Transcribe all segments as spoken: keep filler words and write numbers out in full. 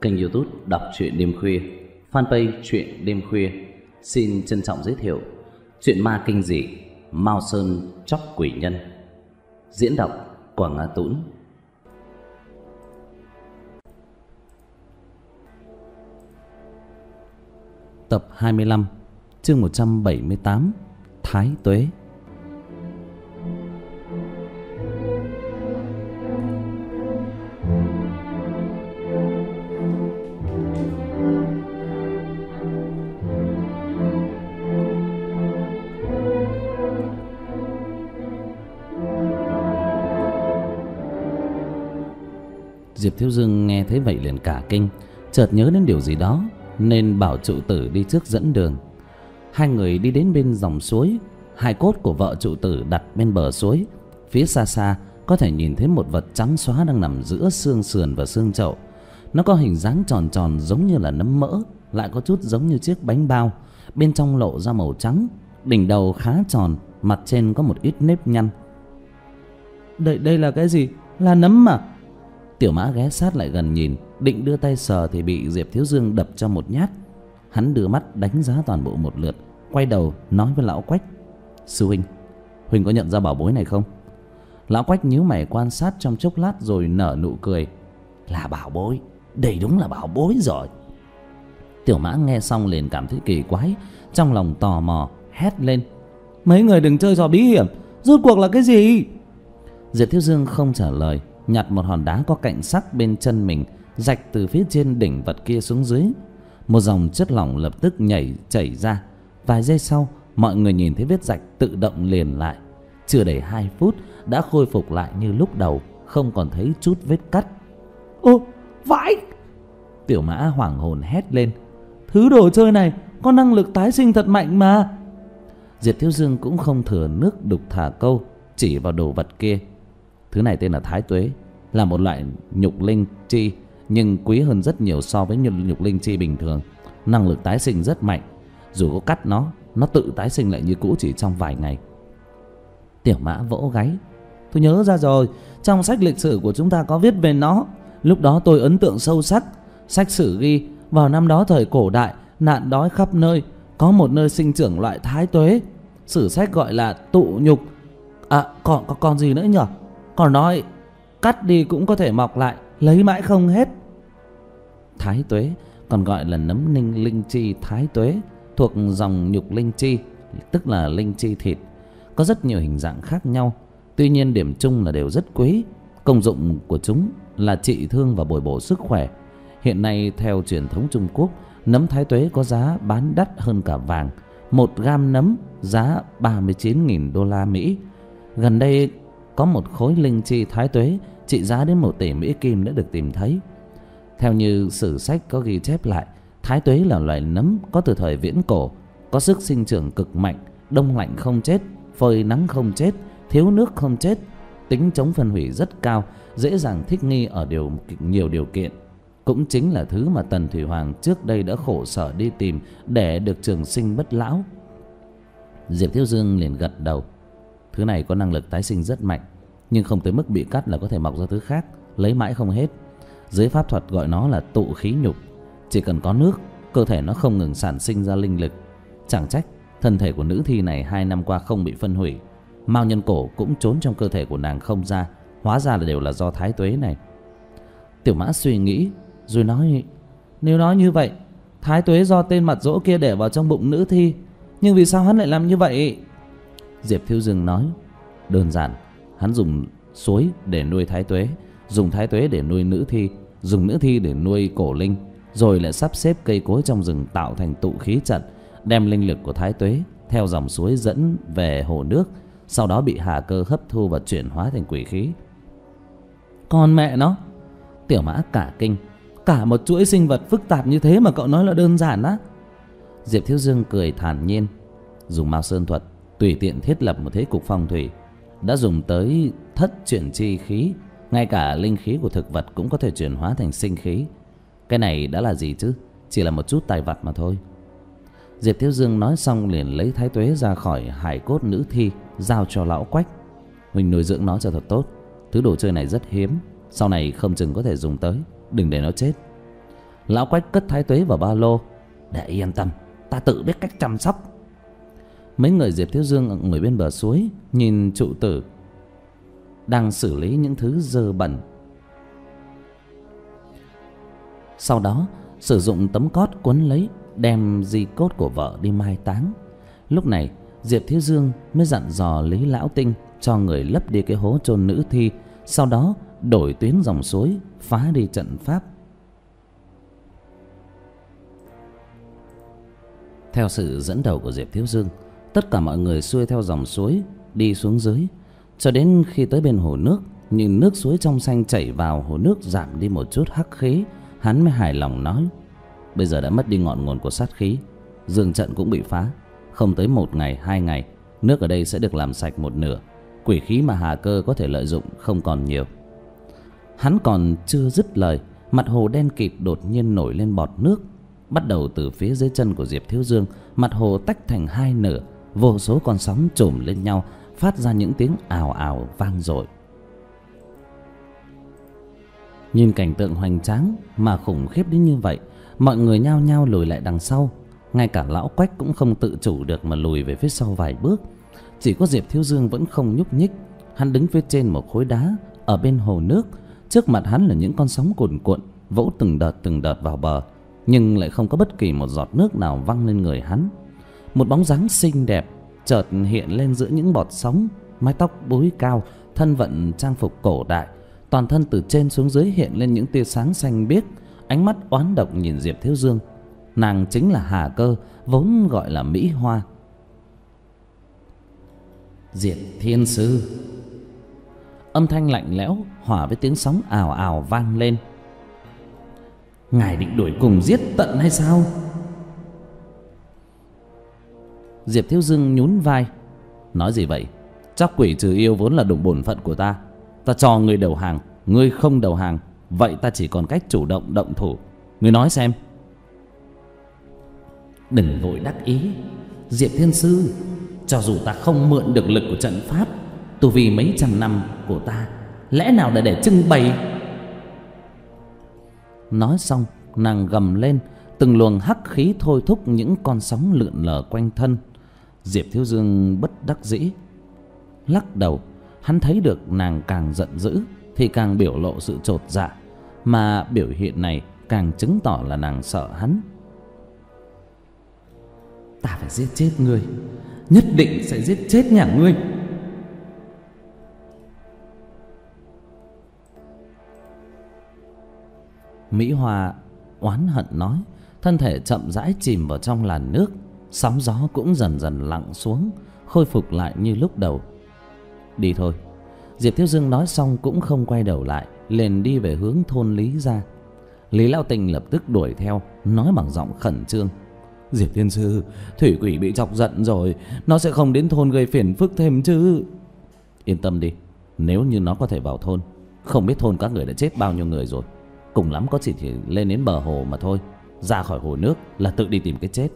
kênh YouTube Đọc truyện đêm khuya, fanpage truyện đêm khuya xin trân trọng giới thiệu truyện ma kinh dị Mao Sơn Chóc Quỷ Nhân. Diễn đọc Quảng Á Tũng. Tập hai mươi lăm, chương một trăm bảy mươi tám, Thái Tuế. Diệp Thiếu Dương nghe thấy vậy liền cả kinh, chợt nhớ đến điều gì đó nên bảo trụ tử đi trước dẫn đường. Hai người đi đến bên dòng suối, hài cốt của vợ trụ tử đặt bên bờ suối. Phía xa xa có thể nhìn thấy một vật trắng xóa đang nằm giữa xương sườn và xương chậu. Nó có hình dáng tròn tròn giống như là nấm mỡ, lại có chút giống như chiếc bánh bao, bên trong lộ ra màu trắng. Đỉnh đầu khá tròn, mặt trên có một ít nếp nhăn. Đây, đây là cái gì? Là nấm à? Tiểu Mã ghé sát lại gần nhìn, định đưa tay sờ thì bị Diệp Thiếu Dương đập cho một nhát. Hắn đưa mắt đánh giá toàn bộ một lượt, quay đầu nói với lão Quách: Sư huynh, huynh có nhận ra bảo bối này không? Lão Quách nhíu mày quan sát trong chốc lát rồi nở nụ cười: Là bảo bối, đây đúng là bảo bối rồi. Tiểu Mã nghe xong liền cảm thấy kỳ quái, trong lòng tò mò hét lên: Mấy người đừng chơi trò bí hiểm, rốt cuộc là cái gì? Diệp Thiếu Dương không trả lời, nhặt một hòn đá có cạnh sắc bên chân mình, rạch từ phía trên đỉnh vật kia xuống dưới. Một dòng chất lỏng lập tức nhảy chảy ra. Vài giây sau, mọi người nhìn thấy vết rạch tự động liền lại. Chưa đầy hai phút đã khôi phục lại như lúc đầu, không còn thấy chút vết cắt. Ô, vãi! Tiểu Mã hoảng hồn hét lên: Thứ đồ chơi này có năng lực tái sinh thật mạnh mà. Diệp Thiếu Dương cũng không thừa nước đục thả câu, chỉ vào đồ vật kia: Thứ này tên là Thái Tuế, là một loại nhục linh chi, nhưng quý hơn rất nhiều so với nhục linh chi bình thường. Năng lực tái sinh rất mạnh, dù có cắt nó, nó tự tái sinh lại như cũ chỉ trong vài ngày. Tiểu Mã vỗ gáy: Tôi nhớ ra rồi, trong sách lịch sử của chúng ta có viết về nó. Lúc đó tôi ấn tượng sâu sắc. Sách sử ghi vào năm đó thời cổ đại, nạn đói khắp nơi, có một nơi sinh trưởng loại Thái Tuế. Sử sách gọi là tụ nhục. À, còn, còn, còn gì nữa nhỉ? Còn nói cắt đi cũng có thể mọc lại, lấy mãi không hết. Thái Tuế còn gọi là nấm ninh linh chi Thái Tuế, thuộc dòng nhục linh chi, tức là linh chi thịt. Có rất nhiều hình dạng khác nhau, tuy nhiên điểm chung là đều rất quý. Công dụng của chúng là trị thương và bồi bổ sức khỏe. Hiện nay theo truyền thống Trung Quốc, nấm Thái Tuế có giá bán đắt hơn cả vàng. Một gam nấm giá ba mươi chín nghìn đô la Mỹ. Gần đây có một khối linh chi Thái Tuế trị giá đến một tỷ Mỹ Kim đã được tìm thấy. Theo như sử sách có ghi chép lại, Thái Tuế là loại nấm có từ thời viễn cổ, có sức sinh trưởng cực mạnh, đông lạnh không chết, phơi nắng không chết, thiếu nước không chết, tính chống phân hủy rất cao, dễ dàng thích nghi ở điều nhiều điều kiện. Cũng chính là thứ mà Tần Thủy Hoàng trước đây đã khổ sở đi tìm để được trường sinh bất lão. Diệp Thiếu Dương liền gật đầu: Thứ này có năng lực tái sinh rất mạnh, nhưng không tới mức bị cắt là có thể mọc ra thứ khác, lấy mãi không hết. Dưới pháp thuật gọi nó là tụ khí nhục. Chỉ cần có nước, cơ thể nó không ngừng sản sinh ra linh lực. Chẳng trách thân thể của nữ thi này hai năm qua không bị phân hủy. Mao nhân cổ cũng trốn trong cơ thể của nàng không ra, hóa ra là đều là do Thái Tuế này. Tiểu Mã suy nghĩ rồi nói: Nếu nói như vậy, Thái Tuế do tên mặt dỗ kia để vào trong bụng nữ thi, nhưng vì sao hắn lại làm như vậy? Diệp Thiếu Dương nói: Đơn giản, hắn dùng suối để nuôi Thái Tuế, dùng Thái Tuế để nuôi nữ thi, dùng nữ thi để nuôi cổ linh, rồi lại sắp xếp cây cối trong rừng tạo thành tụ khí trận, đem linh lực của Thái Tuế theo dòng suối dẫn về hồ nước, sau đó bị Hà Cơ hấp thu và chuyển hóa thành quỷ khí. Con mẹ nó! Tiểu Mã cả kinh: Cả một chuỗi sinh vật phức tạp như thế mà cậu nói là đơn giản á? Diệp Thiếu Dương cười thản nhiên: Dùng Mao Sơn thuật tùy tiện thiết lập một thế cục phong thủy, đã dùng tới thất chuyển chi khí, ngay cả linh khí của thực vật cũng có thể chuyển hóa thành sinh khí. Cái này đã là gì chứ? Chỉ là một chút tài vặt mà thôi. Diệp Thiếu Dương nói xong liền lấy Thái Tuế ra khỏi hài cốt nữ thi, giao cho lão Quách: Huynh nuôi dưỡng nó cho thật tốt, thứ đồ chơi này rất hiếm, sau này không chừng có thể dùng tới, đừng để nó chết. Lão Quách cất thái tuế vào ba lô. Để yên tâm, ta tự biết cách chăm sóc. Mấy người Diệp Thiếu Dương ngồi bên bờ suối nhìn trụ tử đang xử lý những thứ dơ bẩn. Sau đó sử dụng tấm cót cuốn lấy, đem di cốt của vợ đi mai táng. Lúc này Diệp Thiếu Dương mới dặn dò Lý Lão Tinh cho người lấp đi cái hố chôn nữ thi, sau đó đổi tuyến dòng suối, phá đi trận pháp. Theo sự dẫn đầu của Diệp Thiếu Dương, tất cả mọi người xuôi theo dòng suối đi xuống dưới, cho đến khi tới bên hồ nước, nhìn nước suối trong xanh chảy vào, hồ nước giảm đi một chút hắc khí, hắn mới hài lòng nói: bây giờ đã mất đi ngọn nguồn của sát khí, dương trận cũng bị phá, không tới một ngày hai ngày, nước ở đây sẽ được làm sạch một nửa, quỷ khí mà Hà Cơ có thể lợi dụng không còn nhiều. Hắn còn chưa dứt lời, mặt hồ đen kịt đột nhiên nổi lên bọt nước. Bắt đầu từ phía dưới chân của Diệp Thiếu Dương, mặt hồ tách thành hai nửa, vô số con sóng chồm lên nhau, phát ra những tiếng ào ào vang dội. Nhìn cảnh tượng hoành tráng mà khủng khiếp đến như vậy, mọi người nhao nhao lùi lại đằng sau. Ngay cả Lão Quách cũng không tự chủ được mà lùi về phía sau vài bước. Chỉ có Diệp Thiếu Dương vẫn không nhúc nhích. Hắn đứng phía trên một khối đá ở bên hồ nước. Trước mặt hắn là những con sóng cuồn cuộn vỗ từng đợt từng đợt vào bờ, nhưng lại không có bất kỳ một giọt nước nào văng lên người hắn. Một bóng dáng xinh đẹp chợt hiện lên giữa những bọt sóng, mái tóc búi cao, thân vận trang phục cổ đại, toàn thân từ trên xuống dưới hiện lên những tia sáng xanh biếc, ánh mắt oán độc nhìn Diệp Thiếu Dương. Nàng chính là Hà Cơ, vốn gọi là Mỹ Hoa. Diệp Thiên Sư. Âm thanh lạnh lẽo hòa với tiếng sóng ào ào vang lên. Ngài định đuổi cùng giết tận hay sao? Diệp Thiếu Dương nhún vai. Nói gì vậy? Chắc quỷ trừ yêu vốn là đúng bổn phận của ta. Ta cho ngươi đầu hàng, ngươi không đầu hàng, vậy ta chỉ còn cách chủ động động thủ. Ngươi nói xem. Đừng vội đắc ý, Diệp Thiên Sư. Cho dù ta không mượn được lực của trận pháp, tu vi mấy trăm năm của ta lẽ nào đã để trưng bày? Nói xong nàng gầm lên, từng luồng hắc khí thôi thúc những con sóng lượn lờ quanh thân. Diệp Thiếu Dương bất đắc dĩ lắc đầu. Hắn thấy được nàng càng giận dữ thì càng biểu lộ sự chột dạ, mà biểu hiện này càng chứng tỏ là nàng sợ hắn. Ta phải giết chết ngươi, nhất định sẽ giết chết nhà ngươi. Mỹ Hoa oán hận nói, thân thể chậm rãi chìm vào trong làn nước. Sóng gió cũng dần dần lặng xuống, khôi phục lại như lúc đầu. Đi thôi. Diệp Thiếu Dương nói xong cũng không quay đầu lại, liền đi về hướng thôn Lý gia. Lý Lão Tình lập tức đuổi theo, nói bằng giọng khẩn trương: Diệp Thiên Sư, thủy quỷ bị chọc giận rồi, nó sẽ không đến thôn gây phiền phức thêm chứ? Yên tâm đi, nếu như nó có thể vào thôn, không biết thôn các người đã chết bao nhiêu người rồi. Cùng lắm có chỉ, chỉ lên đến bờ hồ mà thôi, ra khỏi hồ nước là tự đi tìm cái chết.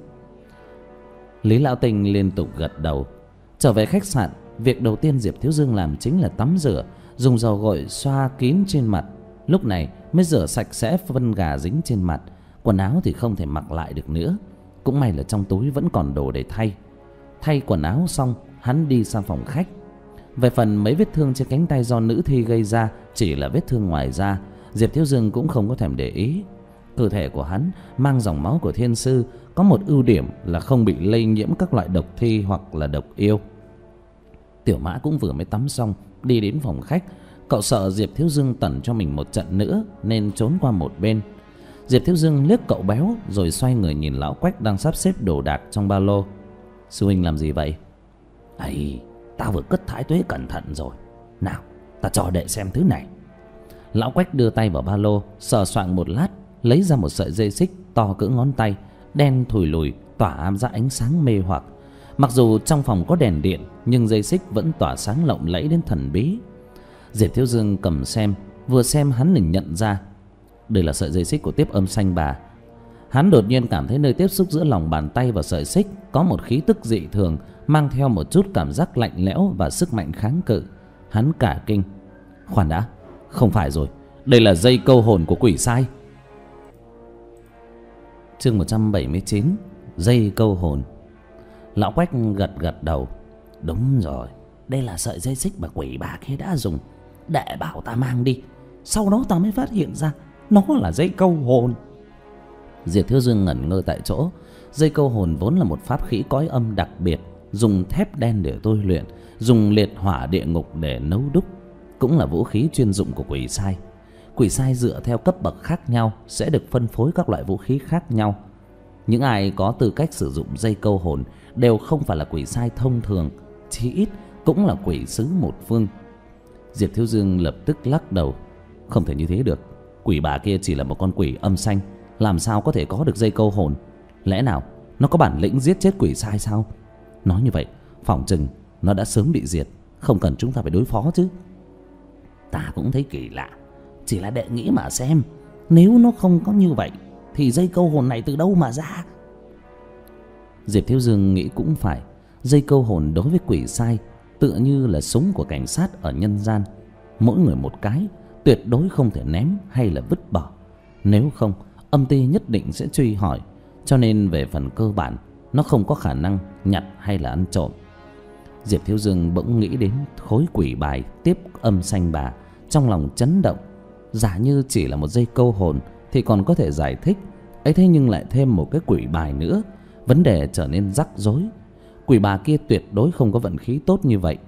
Lý Lão Tình liên tục gật đầu. Trở về khách sạn, việc đầu tiên Diệp Thiếu Dương làm chính là tắm rửa, dùng dầu gội xoa kín trên mặt. Lúc này mới rửa sạch sẽ phân gà dính trên mặt. Quần áo thì không thể mặc lại được nữa. Cũng may là trong túi vẫn còn đồ để thay. Thay quần áo xong, hắn đi sang phòng khách. Về phần mấy vết thương trên cánh tay do nữ thi gây ra chỉ là vết thương ngoài da, Diệp Thiếu Dương cũng không có thèm để ý. Cơ thể của hắn mang dòng máu của thiên sư, có một ưu điểm là không bị lây nhiễm các loại độc thi hoặc là độc yêu. Tiểu Mã cũng vừa mới tắm xong, đi đến phòng khách. Cậu sợ Diệp Thiếu Dương tẩn cho mình một trận nữa nên trốn qua một bên. Diệp Thiếu Dương liếc cậu béo rồi xoay người nhìn Lão Quách đang sắp xếp đồ đạc trong ba lô. Sư huynh làm gì vậy? Ây, ta vừa cất thái tuế cẩn thận rồi. Nào, ta cho đệ xem thứ này. Lão Quách đưa tay vào ba lô, sờ soạng một lát, lấy ra một sợi dây xích to cỡ ngón tay, đen thùi lùi, tỏa ra ánh sáng mê hoặc. Mặc dù trong phòng có đèn điện, nhưng dây xích vẫn tỏa sáng lộng lẫy đến thần bí. Diệp Thiếu Dương cầm xem, vừa xem hắn liền nhận ra đây là sợi dây xích của Tiếp Âm Sanh Bà. Hắn đột nhiên cảm thấy nơi tiếp xúc giữa lòng bàn tay và sợi xích có một khí tức dị thường, mang theo một chút cảm giác lạnh lẽo và sức mạnh kháng cự. Hắn cả kinh. Khoan đã, không phải rồi, đây là dây câu hồn của quỷ sai. Chương một trăm bảy mươi chín. Dây câu hồn. Lão Quách gật gật đầu. Đúng rồi, đây là sợi dây xích mà quỷ bà kia đã dùng. Đệ bảo ta mang đi, sau đó ta mới phát hiện ra nó là dây câu hồn. Diệp Thiếu Dương ngẩn ngơ tại chỗ. Dây câu hồn vốn là một pháp khí cõi âm đặc biệt, dùng thép đen để tôi luyện, dùng liệt hỏa địa ngục để nấu đúc, cũng là vũ khí chuyên dụng của quỷ sai. Quỷ sai dựa theo cấp bậc khác nhau sẽ được phân phối các loại vũ khí khác nhau. Những ai có tư cách sử dụng dây câu hồn đều không phải là quỷ sai thông thường, chí ít cũng là quỷ sứ một phương. Diệp Thiếu Dương lập tức lắc đầu. Không thể như thế được. Quỷ bà kia chỉ là một con quỷ âm xanh, làm sao có thể có được dây câu hồn? Lẽ nào nó có bản lĩnh giết chết quỷ sai sao? Nói như vậy phỏng chừng nó đã sớm bị diệt, không cần chúng ta phải đối phó chứ. Ta cũng thấy kỳ lạ, chỉ là đệ nghĩ mà xem, nếu nó không có như vậy thì dây câu hồn này từ đâu mà ra? Diệp Thiếu Dương nghĩ cũng phải. Dây câu hồn đối với quỷ sai tựa như là súng của cảnh sát ở nhân gian, mỗi người một cái, tuyệt đối không thể ném hay là vứt bỏ. Nếu không, âm ty nhất định sẽ truy hỏi. Cho nên về phần cơ bản, nó không có khả năng nhặt hay là ăn trộm. Diệp Thiếu Dương bỗng nghĩ đến khối quỷ bài tiếp âm xanh bà, trong lòng chấn động. Giả như chỉ là một dây câu hồn thì còn có thể giải thích, ấy thế nhưng lại thêm một cái quỷ bài nữa, vấn đề trở nên rắc rối. Quỷ bà kia tuyệt đối không có vận khí tốt như vậy.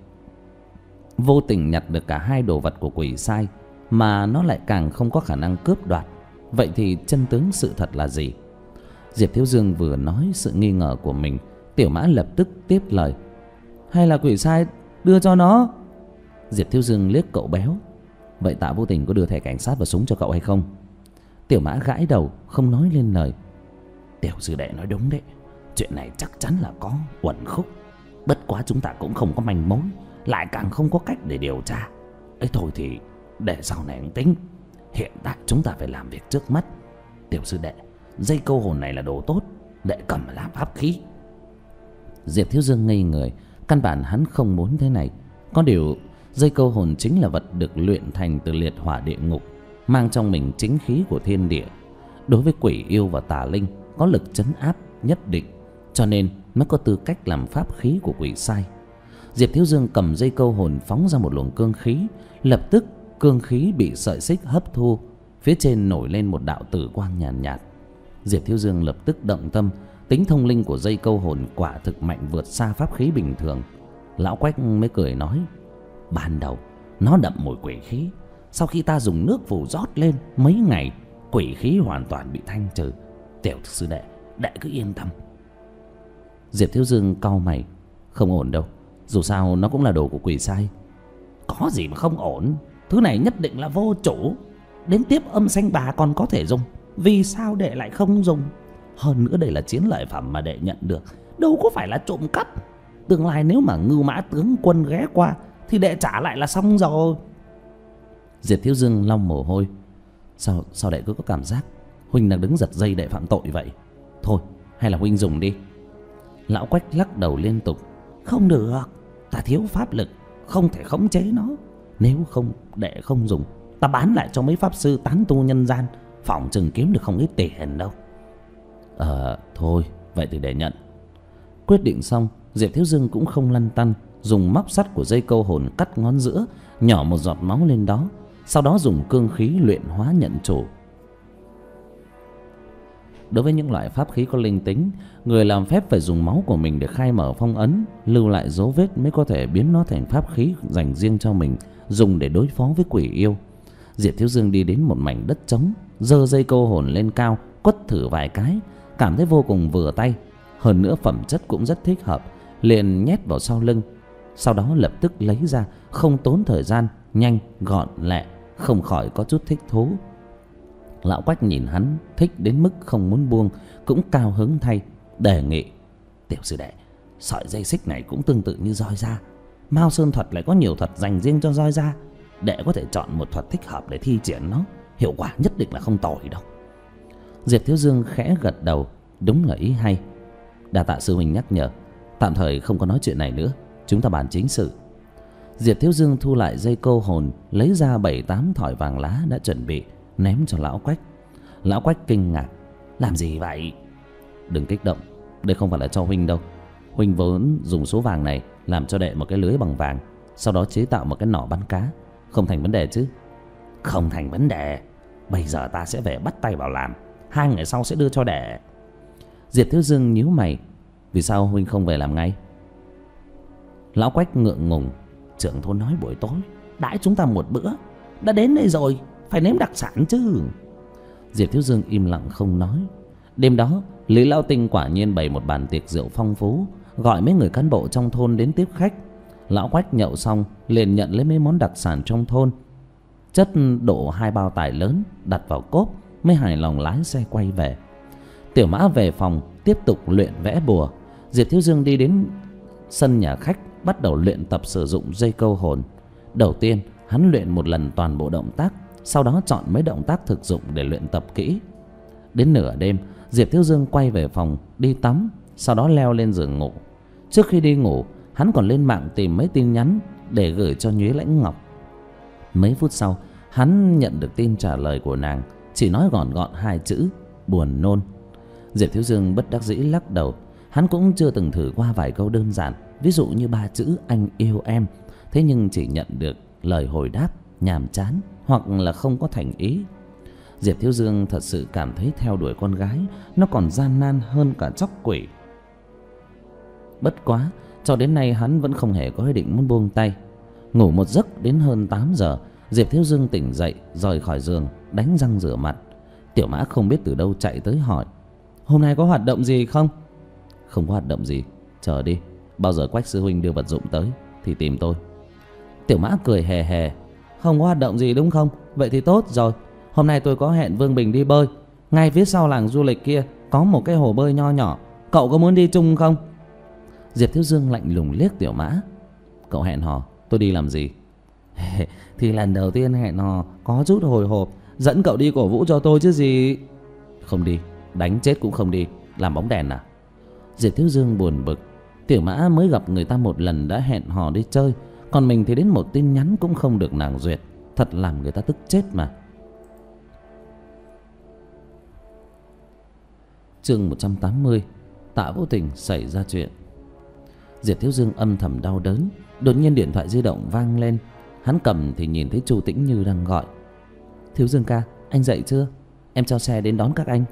Vô tình nhặt được cả hai đồ vật của quỷ sai, mà nó lại càng không có khả năng cướp đoạt. Vậy thì chân tướng sự thật là gì? Diệp Thiếu Dương vừa nói sự nghi ngờ của mình, Tiểu Mã lập tức tiếp lời. Hay là quỷ sai đưa cho nó? Diệp Thiếu Dương liếc cậu béo. Vậy Tạ Vô Tình có đưa thẻ cảnh sát và súng cho cậu hay không? Tiểu Mã gãi đầu không nói lên lời. Tiểu sư đệ nói đúng đấy, chuyện này chắc chắn là có uẩn khúc. Bất quá chúng ta cũng không có manh mối, lại càng không có cách để điều tra. Ấy thôi thì để sau này tính. Hiện tại chúng ta phải làm việc trước mắt. Tiểu sư đệ, dây câu hồn này là đồ tốt, đệ cầm làm pháp khí. Diệp Thiếu Dương ngây người. Căn bản hắn không muốn thế này. Có điều dây câu hồn chính là vật được luyện thành từ liệt hỏa địa ngục, mang trong mình chính khí của thiên địa. Đối với quỷ yêu và tà linh có lực trấn áp nhất định, cho nên mới có tư cách làm pháp khí của quỷ sai. Diệp Thiếu Dương cầm dây câu hồn phóng ra một luồng cương khí. Lập tức cương khí bị sợi xích hấp thu, phía trên nổi lên một đạo tử quang nhàn nhạt, nhạt. Diệp Thiếu Dương lập tức động tâm. Tính thông linh của dây câu hồn quả thực mạnh vượt xa pháp khí bình thường. Lão Quách mới cười nói. Ban đầu nó đậm mùi quỷ khí, sau khi ta dùng nước phủ rót lên mấy ngày, quỷ khí hoàn toàn bị thanh trừ. Tiểu sư đệ, đệ cứ yên tâm. Diệp Thiếu Dương cau mày. Không ổn đâu, dù sao nó cũng là đồ của quỷ sai. Có gì mà không ổn, thứ này nhất định là vô chủ. Đến tiếp âm xanh bà còn có thể dùng, vì sao đệ lại không dùng? Hơn nữa đây là chiến lợi phẩm mà đệ nhận được, đâu có phải là trộm cắp. Tương lai nếu mà Ngưu Mã tướng quân ghé qua thì đệ trả lại là xong rồi. Diệp Thiếu Dương lau mồ hôi. Sao sao đệ cứ có cảm giác huynh đang đứng giật dây đệ phạm tội vậy? Thôi hay là huynh dùng đi. Lão Quách lắc đầu liên tục. Không được, ta thiếu pháp lực, không thể khống chế nó. Nếu không đệ không dùng, ta bán lại cho mấy pháp sư tán tu nhân gian, phỏng chừng kiếm được không ít tiền đâu. Ờ thôi vậy thì để nhận. Quyết định xong, Diệp Thiếu Dương cũng không lăn tăn, dùng móc sắt của dây câu hồn cắt ngón giữa, nhỏ một giọt máu lên đó, sau đó dùng cương khí luyện hóa nhận chủ. Đối với những loại pháp khí có linh tính, người làm phép phải dùng máu của mình để khai mở phong ấn, lưu lại dấu vết mới có thể biến nó thành pháp khí dành riêng cho mình, dùng để đối phó với quỷ yêu. Diệp Thiếu Dương đi đến một mảnh đất trống, giơ dây câu hồn lên cao, quất thử vài cái, cảm thấy vô cùng vừa tay, hơn nữa phẩm chất cũng rất thích hợp, liền nhét vào sau lưng. Sau đó lập tức lấy ra, không tốn thời gian, nhanh gọn lẹ, không khỏi có chút thích thú. Lão Quách nhìn hắn thích đến mức không muốn buông, cũng cao hứng thay, đề nghị. Tiểu sư đệ, sợi dây xích này cũng tương tự như roi da, Mao Sơn thuật lại có nhiều thuật dành riêng cho roi da, đệ có thể chọn một thuật thích hợp để thi triển nó, hiệu quả nhất định là không tồi đâu. Diệp Thiếu Dương khẽ gật đầu, đúng là ý hay. Đa tạ sư huynh nhắc nhở, tạm thời không có nói chuyện này nữa, chúng ta bàn chính sự. Diệp Thiếu Dương thu lại dây câu hồn, lấy ra bảy tám thỏi vàng lá đã chuẩn bị, ném cho Lão Quách. Lão Quách kinh ngạc. Làm gì vậy? Đừng kích động, đây không phải là cho huynh đâu. Huynh vốn dùng số vàng này làm cho đệ một cái lưới bằng vàng, sau đó chế tạo một cái nỏ bắn cá. Không thành vấn đề chứ? Không thành vấn đề. Bây giờ ta sẽ về bắt tay vào làm, hai ngày sau sẽ đưa cho đệ. Diệp Thiếu Dương nhíu mày. Vì sao huynh không về làm ngay? Lão Quách ngượng ngùng. Trưởng thôn nói buổi tối đãi chúng ta một bữa, đã đến đây rồi phải nếm đặc sản chứ. Diệp Thiếu Dương im lặng không nói. Đêm đó Lý Lão Tinh quả nhiên bày một bàn tiệc rượu phong phú, gọi mấy người cán bộ trong thôn đến tiếp khách. Lão Quách nhậu xong liền nhận lấy mấy món đặc sản trong thôn, chất đổ hai bao tải lớn đặt vào cốp, mới hài lòng lái xe quay về. Tiểu Mã về phòng tiếp tục luyện vẽ bùa. Diệp Thiếu Dương đi đến sân nhà khách, bắt đầu luyện tập sử dụng dây câu hồn. Đầu tiên hắn luyện một lần toàn bộ động tác, sau đó chọn mấy động tác thực dụng để luyện tập kỹ. Đến nửa đêm, Diệp Thiếu Dương quay về phòng đi tắm, sau đó leo lên giường ngủ. Trước khi đi ngủ, hắn còn lên mạng tìm mấy tin nhắn để gửi cho Nhuế Lãnh Ngọc. Mấy phút sau, hắn nhận được tin trả lời của nàng, chỉ nói gọn gọn hai chữ: buồn nôn. Diệp Thiếu Dương bất đắc dĩ lắc đầu. Hắn cũng chưa từng thử qua vài câu đơn giản, ví dụ như ba chữ anh yêu em, thế nhưng chỉ nhận được lời hồi đáp nhàm chán hoặc là không có thành ý. Diệp Thiếu Dương thật sự cảm thấy theo đuổi con gái nó còn gian nan hơn cả chóc quỷ. Bất quá, cho đến nay hắn vẫn không hề có ý định muốn buông tay. Ngủ một giấc đến hơn tám giờ, Diệp Thiếu Dương tỉnh dậy, rời khỏi giường, đánh răng rửa mặt. Tiểu Mã không biết từ đâu chạy tới hỏi: hôm nay có hoạt động gì không? Không có hoạt động gì, chờ đi, bao giờ Quách sư huynh đưa vật dụng tới thì tìm tôi. Tiểu Mã cười hề hề: không có hoạt động gì đúng không? Vậy thì tốt rồi. Hôm nay tôi có hẹn Vương Bình đi bơi. Ngay phía sau làng du lịch kia có một cái hồ bơi nho nhỏ, cậu có muốn đi chung không? Diệp Thiếu Dương lạnh lùng liếc Tiểu Mã: cậu hẹn hò, tôi đi làm gì? Thì lần đầu tiên hẹn hò có chút hồi hộp, dẫn cậu đi cổ vũ cho tôi chứ gì. Không đi, đánh chết cũng không đi. Làm bóng đèn à? Diệp Thiếu Dương buồn bực. Tiểu Mã mới gặp người ta một lần đã hẹn hò đi chơi, còn mình thì đến một tin nhắn cũng không được nàng duyệt. Thật làm người ta tức chết mà. Chương một trăm tám mươi. Tạ Vô Tình xảy ra chuyện. Diệp Thiếu Dương âm thầm đau đớn. Đột nhiên điện thoại di động vang lên. Hắn cầm thì nhìn thấy Chu Tĩnh Như đang gọi: Thiếu Dương ca, anh dậy chưa? Em cho xe đến đón các anh.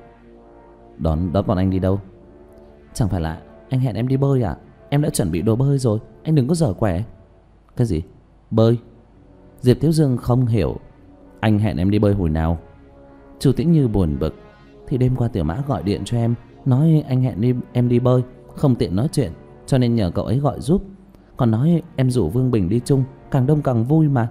Đón đón bọn anh đi đâu? Chẳng phải là anh hẹn em đi bơi à? Em đã chuẩn bị đồ bơi rồi, anh đừng có dở quẻ. Cái gì? Bơi? Diệp Thiếu Dương không hiểu. Anh hẹn em đi bơi hồi nào? Chu Tĩnh Như buồn bực: thì đêm qua Tiểu Mã gọi điện cho em, nói anh hẹn đi em đi bơi, không tiện nói chuyện, cho nên nhờ cậu ấy gọi giúp. Còn nói em rủ Vương Bình đi chung, càng đông càng vui mà.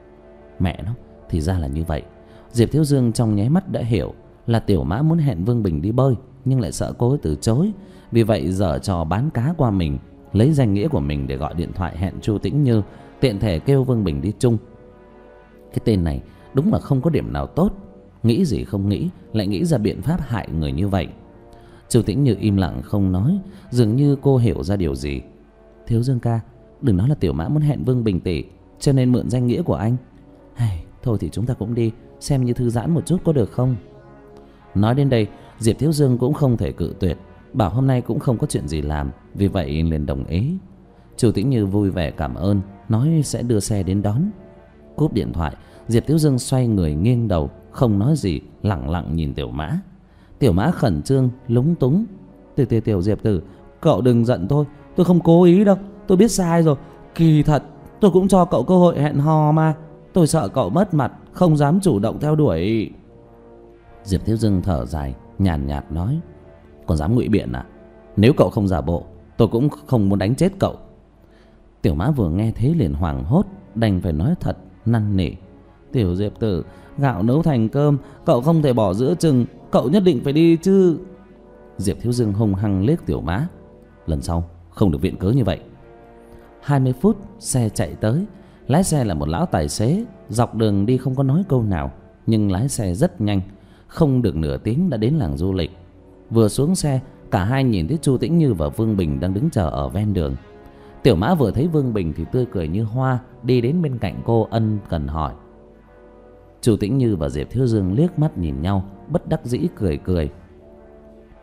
Mẹ nó, thì ra là như vậy. Diệp Thiếu Dương trong nháy mắt đã hiểu là Tiểu Mã muốn hẹn Vương Bình đi bơi, nhưng lại sợ cô ấy từ chối, vì vậy giở trò bán cá qua mình, lấy danh nghĩa của mình để gọi điện thoại hẹn Chu Tĩnh Như, tiện thể kêu Vương Bình đi chung. Cái tên này đúng là không có điểm nào tốt, nghĩ gì không nghĩ lại nghĩ ra biện pháp hại người như vậy. Chu Tĩnh Như im lặng không nói, dường như cô hiểu ra điều gì. Thiếu Dương ca, đừng nói là Tiểu Mã muốn hẹn Vương Bình tỷ, cho nên mượn danh nghĩa của anh. Hay, thôi thì chúng ta cũng đi, xem như thư giãn một chút có được không? Nói đến đây, Diệp Thiếu Dương cũng không thể cự tuyệt, bảo hôm nay cũng không có chuyện gì làm, vì vậy liền đồng ý. Chu Tĩnh Như vui vẻ cảm ơn, nói sẽ đưa xe đến đón. Cúp điện thoại, Diệp Thiếu Dương xoay người nghiêng đầu, không nói gì, lặng lặng nhìn Tiểu Mã. Tiểu Mã khẩn trương lúng túng: Tiểu Tiểu Tiểu Diệp Tử, cậu đừng giận tôi, tôi không cố ý đâu, tôi biết sai rồi. Kỳ thật tôi cũng cho cậu cơ hội hẹn hò mà, tôi sợ cậu mất mặt, không dám chủ động theo đuổi. Diệp Thiếu Dương thở dài, nhàn nhạt, nhạt nói: còn dám ngụy biện à? Nếu cậu không giả bộ, tôi cũng không muốn đánh chết cậu. Tiểu Mã vừa nghe thế liền hoảng hốt, đành phải nói thật, năn nỉ: Tiểu Diệp Tử, gạo nấu thành cơm, cậu không thể bỏ giữa chừng, cậu nhất định phải đi chứ. Diệp Thiếu Dương hung hăng liếc Tiểu Mã: lần sau không được viện cớ như vậy. Hai mươi phút xe chạy tới. Lái xe là một lão tài xế, dọc đường đi không có nói câu nào, nhưng lái xe rất nhanh, không được nửa tiếng đã đến làng du lịch. Vừa xuống xe, cả hai nhìn thấy Chu Tĩnh Như và Vương Bình đang đứng chờ ở ven đường. Tiểu Mã vừa thấy Vương Bình thì tươi cười như hoa, đi đến bên cạnh cô ân cần hỏi. Chu Tĩnh Như và Diệp Thiếu Dương liếc mắt nhìn nhau, bất đắc dĩ cười cười: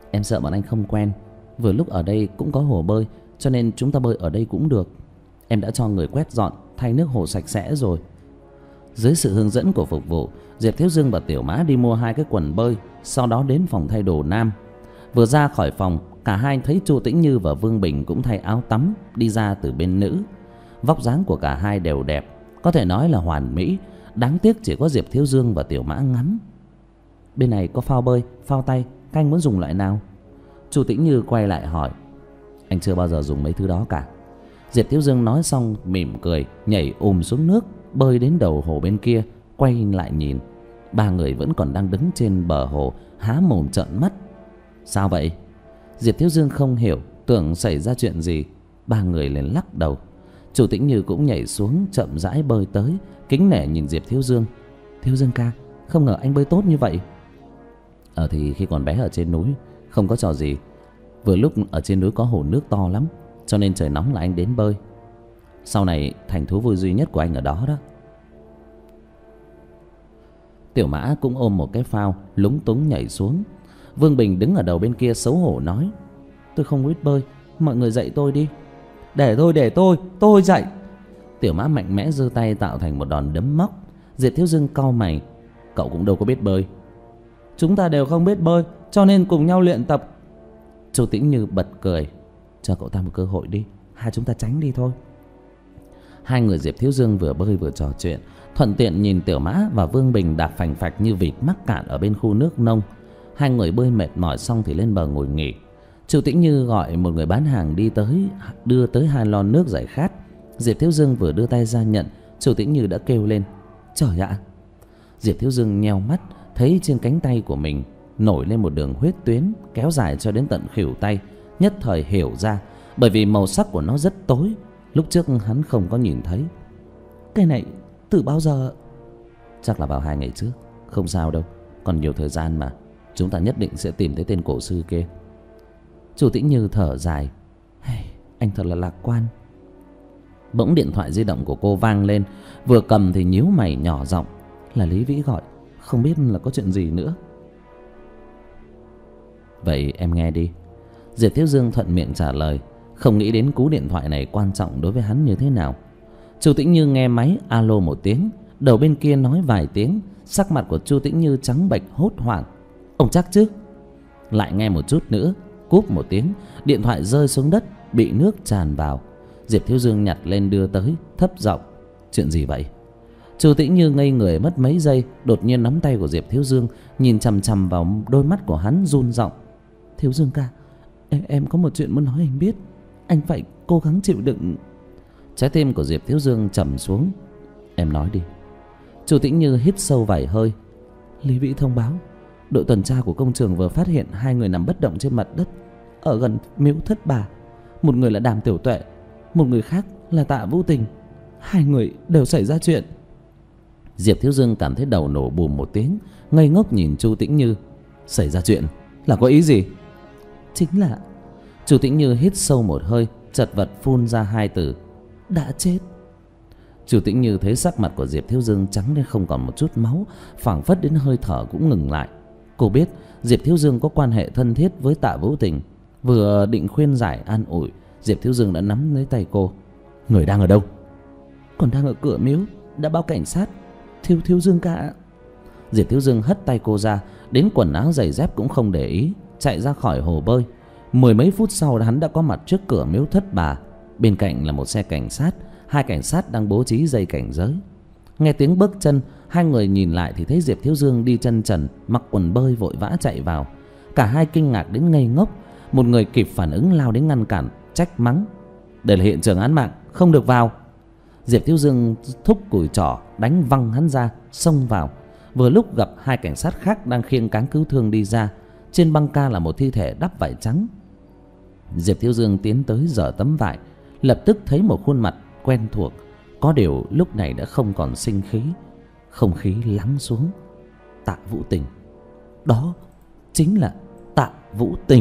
Em sợ bọn anh không quen. Vừa lúc ở đây cũng có hồ bơi, cho nên chúng ta bơi ở đây cũng được. Em đã cho người quét dọn, thay nước hồ sạch sẽ rồi. Dưới sự hướng dẫn của phục vụ, Diệp Thiếu Dương và Tiểu Mã đi mua hai cái quần bơi, sau đó đến phòng thay đồ nam. Vừa ra khỏi phòng, cả hai thấy Chu Tĩnh Như và Vương Bình cũng thay áo tắm đi ra từ bên nữ. Vóc dáng của cả hai đều đẹp, có thể nói là hoàn mỹ. Đáng tiếc chỉ có Diệp Thiếu Dương và Tiểu Mã ngắm. Bên này có phao bơi, phao tay, các anh muốn dùng loại nào? Chu Tĩnh Như quay lại hỏi. Anh chưa bao giờ dùng mấy thứ đó cả. Diệp Thiếu Dương nói xong mỉm cười, nhảy ùm xuống nước, bơi đến đầu hồ bên kia, quay lại nhìn. Ba người vẫn còn đang đứng trên bờ hồ, há mồm trợn mắt. Sao vậy? Diệp Thiếu Dương không hiểu, tưởng xảy ra chuyện gì. Ba người liền lắc đầu. Chu Tĩnh Như cũng nhảy xuống, chậm rãi bơi tới, kính nể nhìn Diệp Thiếu Dương. Thiếu Dương ca, không ngờ anh bơi tốt như vậy. Ờ thì khi còn bé ở trên núi không có trò gì. Vừa lúc ở trên núi có hồ nước to lắm, cho nên trời nóng là anh đến bơi. Sau này thành thú vui duy nhất của anh ở đó đó. Tiểu Mã cũng ôm một cái phao, lúng túng nhảy xuống. Vương Bình đứng ở đầu bên kia xấu hổ nói. Tôi không biết bơi, mọi người dạy tôi đi. Để tôi, để tôi, tôi dạy. Tiểu Mã mạnh mẽ giơ tay tạo thành một đòn đấm móc. Diệp Thiếu Dương cau mày. Cậu cũng đâu có biết bơi. Chúng ta đều không biết bơi, cho nên cùng nhau luyện tập. Chu Tĩnh Như bật cười. Cho cậu ta một cơ hội đi, hai chúng ta tránh đi thôi. Hai người Diệp Thiếu Dương vừa bơi vừa trò chuyện, thuận tiện nhìn Tiểu Mã và Vương Bình đạp phành phạch như vịt mắc cạn ở bên khu nước nông. Hai người bơi mệt mỏi xong thì lên bờ ngồi nghỉ. Chu Tĩnh Như gọi một người bán hàng đi tới, đưa tới hai lon nước giải khát. Diệp Thiếu Dương vừa đưa tay ra nhận, Chu Tĩnh Như đã kêu lên. Trời ạ! Diệp Thiếu Dương nheo mắt, thấy trên cánh tay của mình nổi lên một đường huyết tuyến kéo dài cho đến tận khuỷu tay. Nhất thời hiểu ra, bởi vì màu sắc của nó rất tối, lúc trước hắn không có nhìn thấy. Cái này từ bao giờ? Chắc là vào hai ngày trước. Không sao đâu, còn nhiều thời gian mà. Chúng ta nhất định sẽ tìm thấy tên cổ sư kia. Chu Tĩnh Như thở dài. Hey, anh thật là lạc quan. Bỗng điện thoại di động của cô vang lên. Vừa cầm thì nhíu mày nhỏ giọng. Là Lý Vĩ gọi, không biết là có chuyện gì nữa. Vậy em nghe đi. Diệp Thiếu Dương thuận miệng trả lời, không nghĩ đến cú điện thoại này quan trọng đối với hắn như thế nào. Chu Tĩnh Như nghe máy alo một tiếng, đầu bên kia nói vài tiếng. Sắc mặt của Chu Tĩnh Như trắng bệch hốt hoảng. Ông chắc chứ? Lại nghe một chút nữa, cúp một tiếng, điện thoại rơi xuống đất, bị nước tràn vào. Diệp Thiếu Dương nhặt lên đưa tới, thấp giọng. Chuyện gì vậy? Chu Tĩnh Như ngây người mất mấy giây, đột nhiên nắm tay của Diệp Thiếu Dương, nhìn chằm chằm vào đôi mắt của hắn, run giọng. Thiếu Dương ca, em, em có một chuyện muốn nói anh biết. Anh phải cố gắng chịu đựng. Trái tim của Diệp Thiếu Dương trầm xuống. Em nói đi. Chu Tĩnh Như hít sâu vài hơi. Lý Vĩ thông báo, đội tuần tra của công trường vừa phát hiện hai người nằm bất động trên mặt đất ở gần miếu Thất Bà. Một người là Đàm Tiểu Tuệ, một người khác là Tạ Vũ Tình. Hai người đều xảy ra chuyện. Diệp Thiếu Dương cảm thấy đầu nổ bùm một tiếng, ngây ngốc nhìn Chu Tĩnh Như. Xảy ra chuyện là có ý gì? Chính là... Chu Tĩnh Như hít sâu một hơi, chật vật phun ra hai từ. Đã chết. Chu Tĩnh Như thấy sắc mặt của Diệp Thiếu Dương trắng đến không còn một chút máu, phảng phất đến hơi thở cũng ngừng lại. Cô biết Diệp Thiếu Dương có quan hệ thân thiết với Tạ Vũ Tình. Vừa định khuyên giải an ủi, Diệp Thiếu Dương đã nắm lấy tay cô. Người đang ở đâu? Còn đang ở cửa miếu, đã báo cảnh sát. Thiếu Thiếu Dương ca. Diệp Thiếu Dương hất tay cô ra, đến quần áo giày dép cũng không để ý, chạy ra khỏi hồ bơi. Mười mấy phút sau hắn đã có mặt trước cửa miếu Thất Bà. Bên cạnh là một xe cảnh sát, hai cảnh sát đang bố trí dây cảnh giới. Nghe tiếng bước chân, hai người nhìn lại thì thấy Diệp Thiếu Dương đi chân trần, mặc quần bơi vội vã chạy vào. Cả hai kinh ngạc đến ngây ngốc. Một người kịp phản ứng lao đến ngăn cản, trách mắng. Đây là hiện trường án mạng, không được vào. Diệp Thiếu Dương thúc cùi trỏ đánh văng hắn ra, xông vào. Vừa lúc gặp hai cảnh sát khác đang khiêng cáng cứu thương đi ra. Trên băng ca là một thi thể đắp vải trắng. Diệp Thiếu Dương tiến tới giở tấm vải, lập tức thấy một khuôn mặt quen thuộc. Có điều lúc này đã không còn sinh khí. Không khí lắng xuống. Tạ Vũ Tình. Đó chính là Tạ Vũ Tình.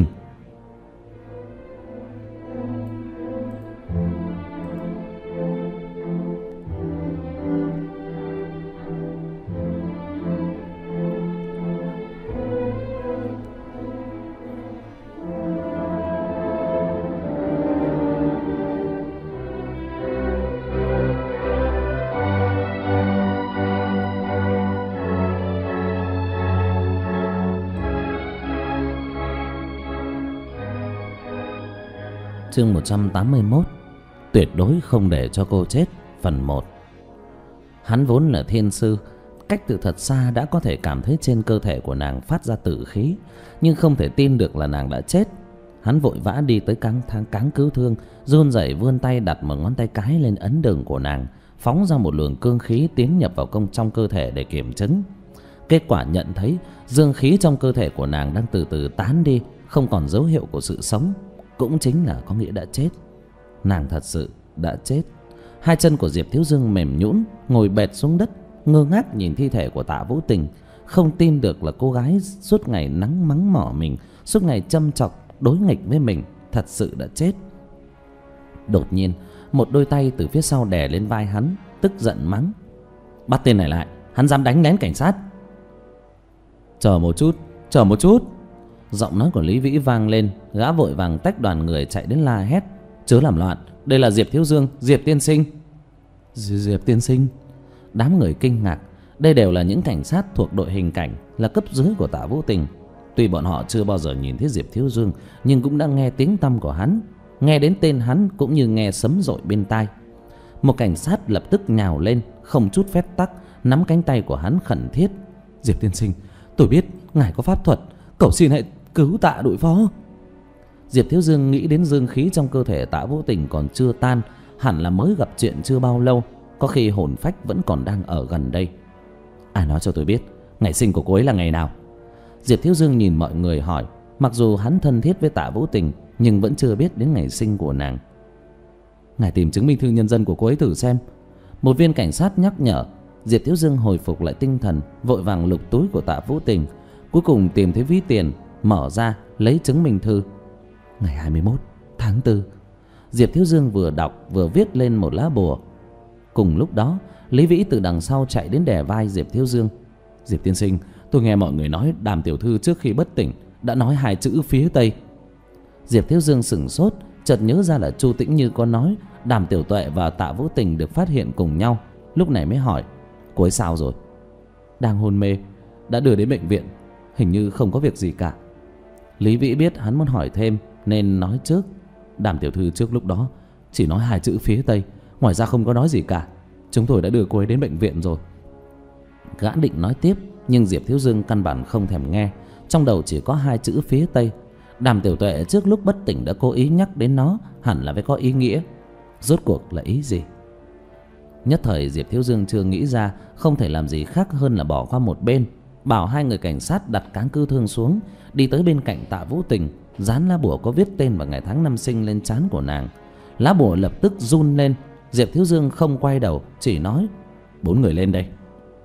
Chương một trăm tám mươi mốt. Tuyệt đối không để cho cô chết. Phần một. Hắn vốn là thiên sư, cách từ thật xa đã có thể cảm thấy trên cơ thể của nàng phát ra tử khí, nhưng không thể tin được là nàng đã chết. Hắn vội vã đi tới cáng thang cáng cứu thương, run rẩy vươn tay đặt một ngón tay cái lên ấn đường của nàng, phóng ra một luồng cương khí tiến nhập vào công trong cơ thể để kiểm chứng. Kết quả nhận thấy dương khí trong cơ thể của nàng đang từ từ tán đi, không còn dấu hiệu của sự sống, cũng chính là có nghĩa đã chết. Nàng thật sự đã chết. Hai chân của Diệp Thiếu Dương mềm nhũn, ngồi bệt xuống đất, ngơ ngác nhìn thi thể của Tạ Vũ Tình, không tin được là cô gái suốt ngày nắng mắng mỏ mình, suốt ngày châm chọc đối nghịch với mình, thật sự đã chết. Đột nhiên, một đôi tay từ phía sau đè lên vai hắn, tức giận mắng: "Bắt tên này lại, hắn dám đánh lén cảnh sát." "Chờ một chút, chờ một chút." Giọng nói của Lý Vĩ vang lên, gã vội vàng tách đoàn người chạy đến la hét: "Chớ làm loạn, đây là Diệp Thiếu Dương, Diệp tiên sinh." "Diệp tiên sinh?" Đám người kinh ngạc, đây đều là những cảnh sát thuộc đội hình cảnh, là cấp dưới của Tạ Vũ Tình. Tuy bọn họ chưa bao giờ nhìn thấy Diệp Thiếu Dương, nhưng cũng đã nghe tiếng tăm của hắn, nghe đến tên hắn cũng như nghe sấm dội bên tai. Một cảnh sát lập tức nhào lên, không chút phép tắc, nắm cánh tay của hắn khẩn thiết: "Diệp tiên sinh, tôi biết ngài có pháp thuật, cầu xin hãy cứu Tạ đội phó." Diệp Thiếu Dương nghĩ đến dương khí trong cơ thể Tạ Vũ Tình còn chưa tan, hẳn là mới gặp chuyện chưa bao lâu, có khi hồn phách vẫn còn đang ở gần đây. "Ai nói cho tôi biết ngày sinh của cô ấy là ngày nào?" Diệp Thiếu Dương nhìn mọi người hỏi. Mặc dù hắn thân thiết với Tạ Vũ Tình, nhưng vẫn chưa biết đến ngày sinh của nàng. "Ngài tìm chứng minh thư nhân dân của cô ấy thử xem." Một viên cảnh sát nhắc nhở. Diệp Thiếu Dương hồi phục lại tinh thần, vội vàng lục túi của Tạ Vũ Tình, cuối cùng tìm thấy ví tiền, mở ra lấy chứng minh thư. "Ngày hai mươi mốt tháng tư." Diệp Thiếu Dương vừa đọc vừa viết lên một lá bùa. Cùng lúc đó, Lý Vĩ từ đằng sau chạy đến đè vai Diệp Thiếu Dương: "Diệp tiên sinh, tôi nghe mọi người nói Đàm tiểu thư trước khi bất tỉnh đã nói hai chữ phía tây." Diệp Thiếu Dương sửng sốt, chợt nhớ ra là Chu Tĩnh Như có nói Đàm Tiểu Tuệ và Tạ Vũ Tình được phát hiện cùng nhau, lúc này mới hỏi: "Cô ấy sao rồi?" "Đang hôn mê, đã đưa đến bệnh viện, hình như không có việc gì cả." Lý Vĩ biết hắn muốn hỏi thêm nên nói trước: "Đàm tiểu thư trước lúc đó chỉ nói hai chữ phía tây, ngoài ra không có nói gì cả. Chúng tôi đã đưa cô ấy đến bệnh viện rồi." Gã định nói tiếp, nhưng Diệp Thiếu Dương căn bản không thèm nghe, trong đầu chỉ có hai chữ phía tây. Đàm Tiểu Tuệ trước lúc bất tỉnh đã cố ý nhắc đến nó, hẳn là phải có ý nghĩa. Rốt cuộc là ý gì? Nhất thời Diệp Thiếu Dương chưa nghĩ ra, không thể làm gì khác hơn là bỏ qua một bên, bảo hai người cảnh sát đặt cáng cứu thương xuống, đi tới bên cạnh Tạ Vũ Tình, dán lá bùa có viết tên và ngày tháng năm sinh lên trán của nàng. Lá bùa lập tức run lên. Diệp Thiếu Dương không quay đầu, chỉ nói: "Bốn người lên đây."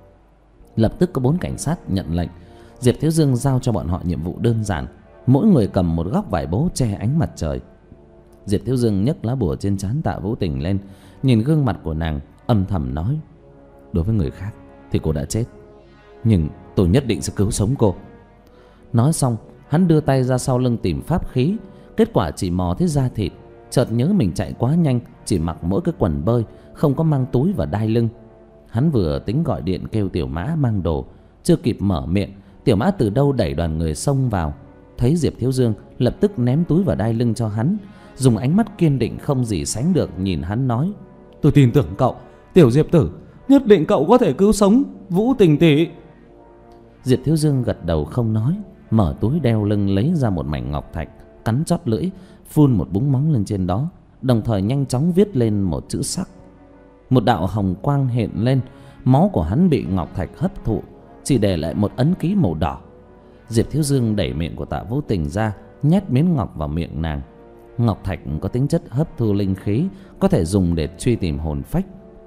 Lập tức có bốn cảnh sát nhận lệnh. Diệp Thiếu Dương giao cho bọn họ nhiệm vụ đơn giản, mỗi người cầm một góc vải bố che ánh mặt trời. Diệp Thiếu Dương nhấc lá bùa trên trán Tạ Vũ Tình lên, nhìn gương mặt của nàng, âm thầm nói: "Đối với người khác thì cô đã chết, nhưng tôi nhất định sẽ cứu sống cô." Nói xong, hắn đưa tay ra sau lưng tìm pháp khí, kết quả chỉ mò thấy da thịt. Chợt nhớ mình chạy quá nhanh, chỉ mặc mỗi cái quần bơi, không có mang túi và đai lưng. Hắn vừa tính gọi điện kêu Tiểu Mã mang đồ, chưa kịp mở miệng, Tiểu Mã từ đâu đẩy đoàn người xông vào. Thấy Diệp Thiếu Dương, lập tức ném túi và đai lưng cho hắn, dùng ánh mắt kiên định không gì sánh được nhìn hắn nói: "Tôi tin tưởng cậu, Tiểu Diệp tử, nhất định cậu có thể cứu sống Vũ Tình tỷ." Diệp Thiếu Dương gật đầu không nói, mở túi đeo lưng lấy ra một mảnh ngọc thạch, cắn chót lưỡi, phun một búng móng lên trên đó, đồng thời nhanh chóng viết lên một chữ sắc. Một đạo hồng quang hiện lên, máu của hắn bị ngọc thạch hấp thụ, chỉ để lại một ấn ký màu đỏ. Diệp Thiếu Dương đẩy miệng của Tạ Vũ Tình ra, nhét miếng ngọc vào miệng nàng. Ngọc thạch có tính chất hấp thu linh khí, có thể dùng để truy tìm hồn phách.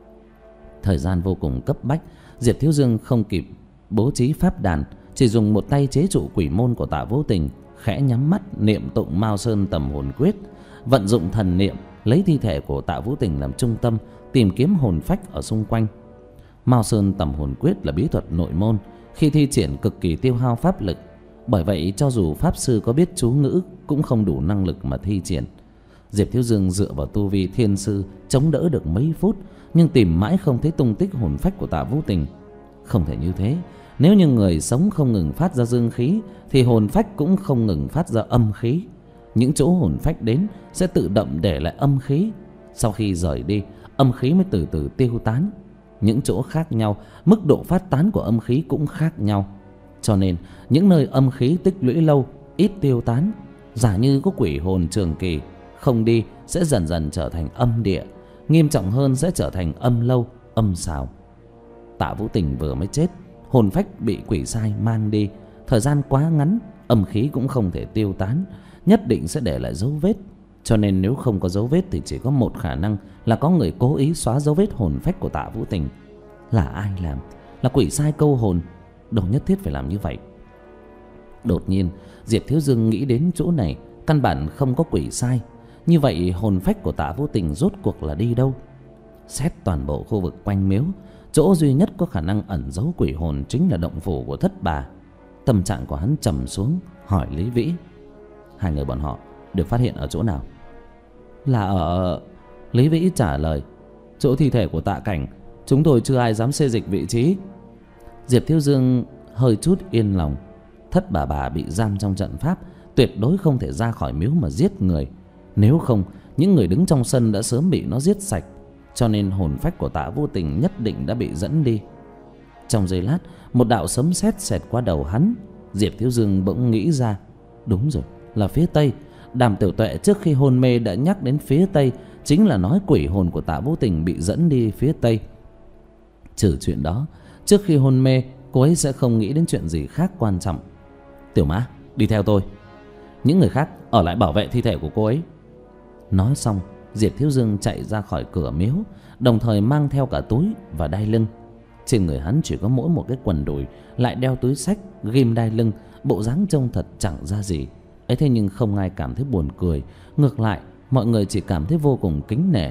Thời gian vô cùng cấp bách, Diệp Thiếu Dương không kịp bố trí pháp đàn, chỉ dùng một tay chế trụ quỷ môn của Tạ Vũ Tình, khẽ nhắm mắt niệm tụng Mao Sơn Tầm Hồn Quyết, vận dụng thần niệm lấy thi thể của Tạ Vũ Tình làm trung tâm, tìm kiếm hồn phách ở xung quanh. Mao Sơn Tầm Hồn Quyết là bí thuật nội môn, khi thi triển cực kỳ tiêu hao pháp lực, bởi vậy cho dù pháp sư có biết chú ngữ cũng không đủ năng lực mà thi triển. Diệp Thiếu Dương dựa vào tu vi thiên sư chống đỡ được mấy phút, nhưng tìm mãi không thấy tung tích hồn phách của Tạ Vũ Tình. Không thể như thế, nếu như người sống không ngừng phát ra dương khí thì hồn phách cũng không ngừng phát ra âm khí. Những chỗ hồn phách đến sẽ tự động để lại âm khí. Sau khi rời đi, âm khí mới từ từ tiêu tán. Những chỗ khác nhau, mức độ phát tán của âm khí cũng khác nhau. Cho nên những nơi âm khí tích lũy lâu, ít tiêu tán, giả như có quỷ hồn trường kỳ, không đi sẽ dần dần trở thành âm địa, nghiêm trọng hơn sẽ trở thành âm lâu, âm xào. Tạ Vũ Tình vừa mới chết, hồn phách bị quỷ sai mang đi, thời gian quá ngắn, âm khí cũng không thể tiêu tán, nhất định sẽ để lại dấu vết. Cho nên nếu không có dấu vết thì chỉ có một khả năng là có người cố ý xóa dấu vết hồn phách của Tạ Vũ Tình. Là ai làm? Là quỷ sai câu hồn? Đâu nhất thiết phải làm như vậy. Đột nhiên Diệp Thiếu Dương nghĩ đến chỗ này căn bản không có quỷ sai. Như vậy hồn phách của Tạ Vũ Tình rốt cuộc là đi đâu? Xét toàn bộ khu vực quanh miếu, chỗ duy nhất có khả năng ẩn giấu quỷ hồn chính là động phủ của Thất Bà. Tâm trạng của hắn trầm xuống, hỏi Lý Vĩ: hai người bọn họ được phát hiện ở chỗ nào? Là ở... Lý Vĩ trả lời: chỗ thi thể của Tạ Cảnh. Chúng tôi chưa ai dám xê dịch vị trí. Diệp Thiếu Dương hơi chút yên lòng. Thất Bà Bà bị giam trong trận pháp, tuyệt đối không thể ra khỏi miếu mà giết người. Nếu không, những người đứng trong sân đã sớm bị nó giết sạch. Cho nên hồn phách của Tạ Vô Tình nhất định đã bị dẫn đi. Trong giây lát, một đạo sấm sét xẹt qua đầu hắn. Diệp Thiếu Dương bỗng nghĩ ra, đúng rồi, là phía tây. Đàm Tiểu Tuệ trước khi hôn mê đã nhắc đến phía tây, chính là nói quỷ hồn của Tạ Vô Tình bị dẫn đi phía tây. Trừ chuyện đó, trước khi hôn mê, cô ấy sẽ không nghĩ đến chuyện gì khác quan trọng. Tiểu Mã, đi theo tôi. Những người khác ở lại bảo vệ thi thể của cô ấy. Nói xong, Diệp Thiếu Dương chạy ra khỏi cửa miếu, đồng thời mang theo cả túi và đai lưng. Trên người hắn chỉ có mỗi một cái quần đùi, lại đeo túi xách, ghim đai lưng, bộ dáng trông thật chẳng ra gì. Ấy thế nhưng không ai cảm thấy buồn cười, ngược lại mọi người chỉ cảm thấy vô cùng kính nể.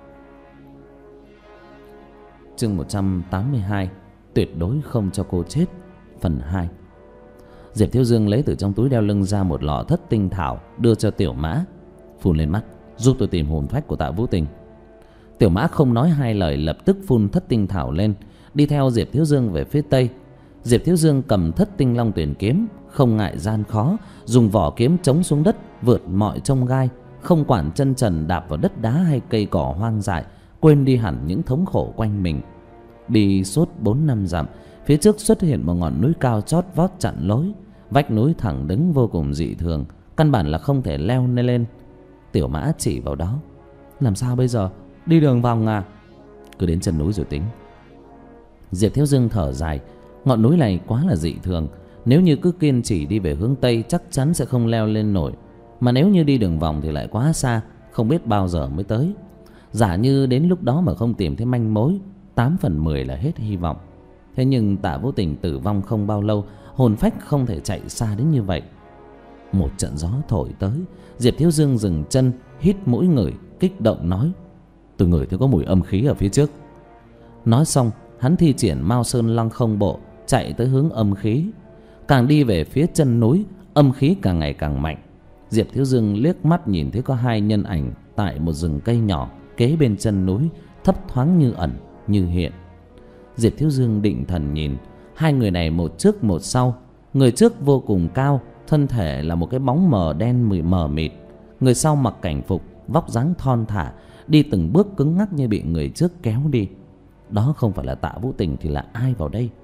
Chương một trăm tám mươi hai, tuyệt đối không cho cô chết, phần hai. Diệp Thiếu Dương lấy từ trong túi đeo lưng ra một lọ thất tinh thảo, đưa cho Tiểu Mã. Phun lên mắt, giúp tôi tìm hồn phách của Tạ Vũ Tình. Tiểu Mã không nói hai lời, lập tức phun thất tinh thảo lên, đi theo Diệp Thiếu Dương về phía tây. Diệp Thiếu Dương cầm thất tinh long tuyển kiếm, không ngại gian khó, dùng vỏ kiếm chống xuống đất, vượt mọi chông gai, không quản chân trần đạp vào đất đá hay cây cỏ hoang dại, quên đi hẳn những thống khổ quanh mình. Đi suốt bốn năm dặm, phía trước xuất hiện một ngọn núi cao chót vót chặn lối. Vách núi thẳng đứng vô cùng dị thường, căn bản là không thể leo lên. Tiểu Mã chỉ vào đó: làm sao bây giờ? Đi đường vòng à? Cứ đến chân núi rồi tính. Diệp Thiếu Dương thở dài, ngọn núi này quá là dị thường, nếu như cứ kiên trì đi về hướng tây chắc chắn sẽ không leo lên nổi, mà nếu như đi đường vòng thì lại quá xa, không biết bao giờ mới tới. Giả như đến lúc đó mà không tìm thấy manh mối, tám phần mười là hết hy vọng. Thế nhưng Tạ Vô Tình tử vong không bao lâu, hồn phách không thể chạy xa đến như vậy. Một trận gió thổi tới, Diệp Thiếu Dương dừng chân, hít mũi ngửi, kích động nói: tôi ngửi thấy có mùi âm khí ở phía trước. Nói xong, hắn thi triển Mao Sơn Lăng Không Bộ, chạy tới hướng âm khí. Càng đi về phía chân núi, âm khí càng ngày càng mạnh. Diệp Thiếu Dương liếc mắt nhìn thấy có hai nhân ảnh tại một rừng cây nhỏ kế bên chân núi, thấp thoáng như ẩn như hiện. Diệp Thiếu Dương định thần nhìn, hai người này một trước một sau. Người trước vô cùng cao, thân thể là một cái bóng mờ đen mờ mịt. Người sau mặc cảnh phục, vóc dáng thon thả, đi từng bước cứng ngắc như bị người trước kéo đi. Đó không phải là Tạ Vũ Tình thì là ai vào đây?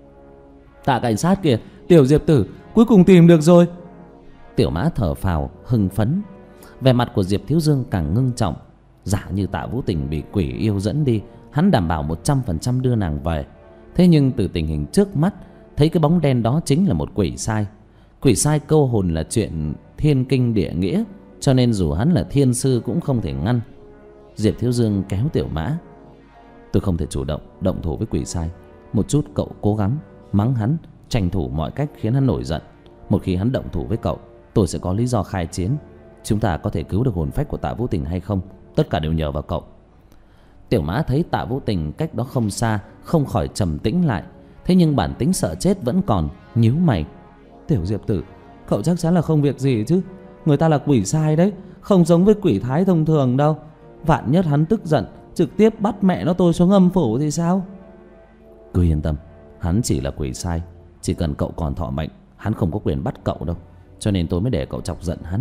Tạ cảnh sát kìa, tiểu Diệp tử, cuối cùng tìm được rồi. Tiểu Mã thở phào hưng phấn. Vẻ mặt của Diệp Thiếu Dương càng ngưng trọng. Giả như Tạ Vũ Tình bị quỷ yêu dẫn đi, hắn đảm bảo một trăm phần trăm đưa nàng về. Thế nhưng từ tình hình trước mắt, thấy cái bóng đen đó chính là một quỷ sai. Quỷ sai câu hồn là chuyện thiên kinh địa nghĩa, cho nên dù hắn là thiên sư cũng không thể ngăn. Diệp Thiếu Dương kéo Tiểu Mã: tôi không thể chủ động động thủ với quỷ sai. Một chút cậu cố gắng mắng hắn, tranh thủ mọi cách khiến hắn nổi giận. Một khi hắn động thủ với cậu, tôi sẽ có lý do khai chiến. Chúng ta có thể cứu được hồn phách của Tạ Vũ Tình hay không, tất cả đều nhờ vào cậu. Tiểu Mã thấy Tạ Vũ Tình cách đó không xa, không khỏi trầm tĩnh lại. Thế nhưng bản tính sợ chết vẫn còn, nhíu mày: tiểu Diệp tử, cậu chắc chắn là không việc gì chứ? Người ta là quỷ sai đấy, không giống với quỷ thái thông thường đâu. Vạn nhất hắn tức giận trực tiếp bắt mẹ nó tôi xuống âm phủ thì sao? Cứ yên tâm, hắn chỉ là quỷ sai. Chỉ cần cậu còn thọ mệnh, hắn không có quyền bắt cậu đâu. Cho nên tôi mới để cậu chọc giận hắn.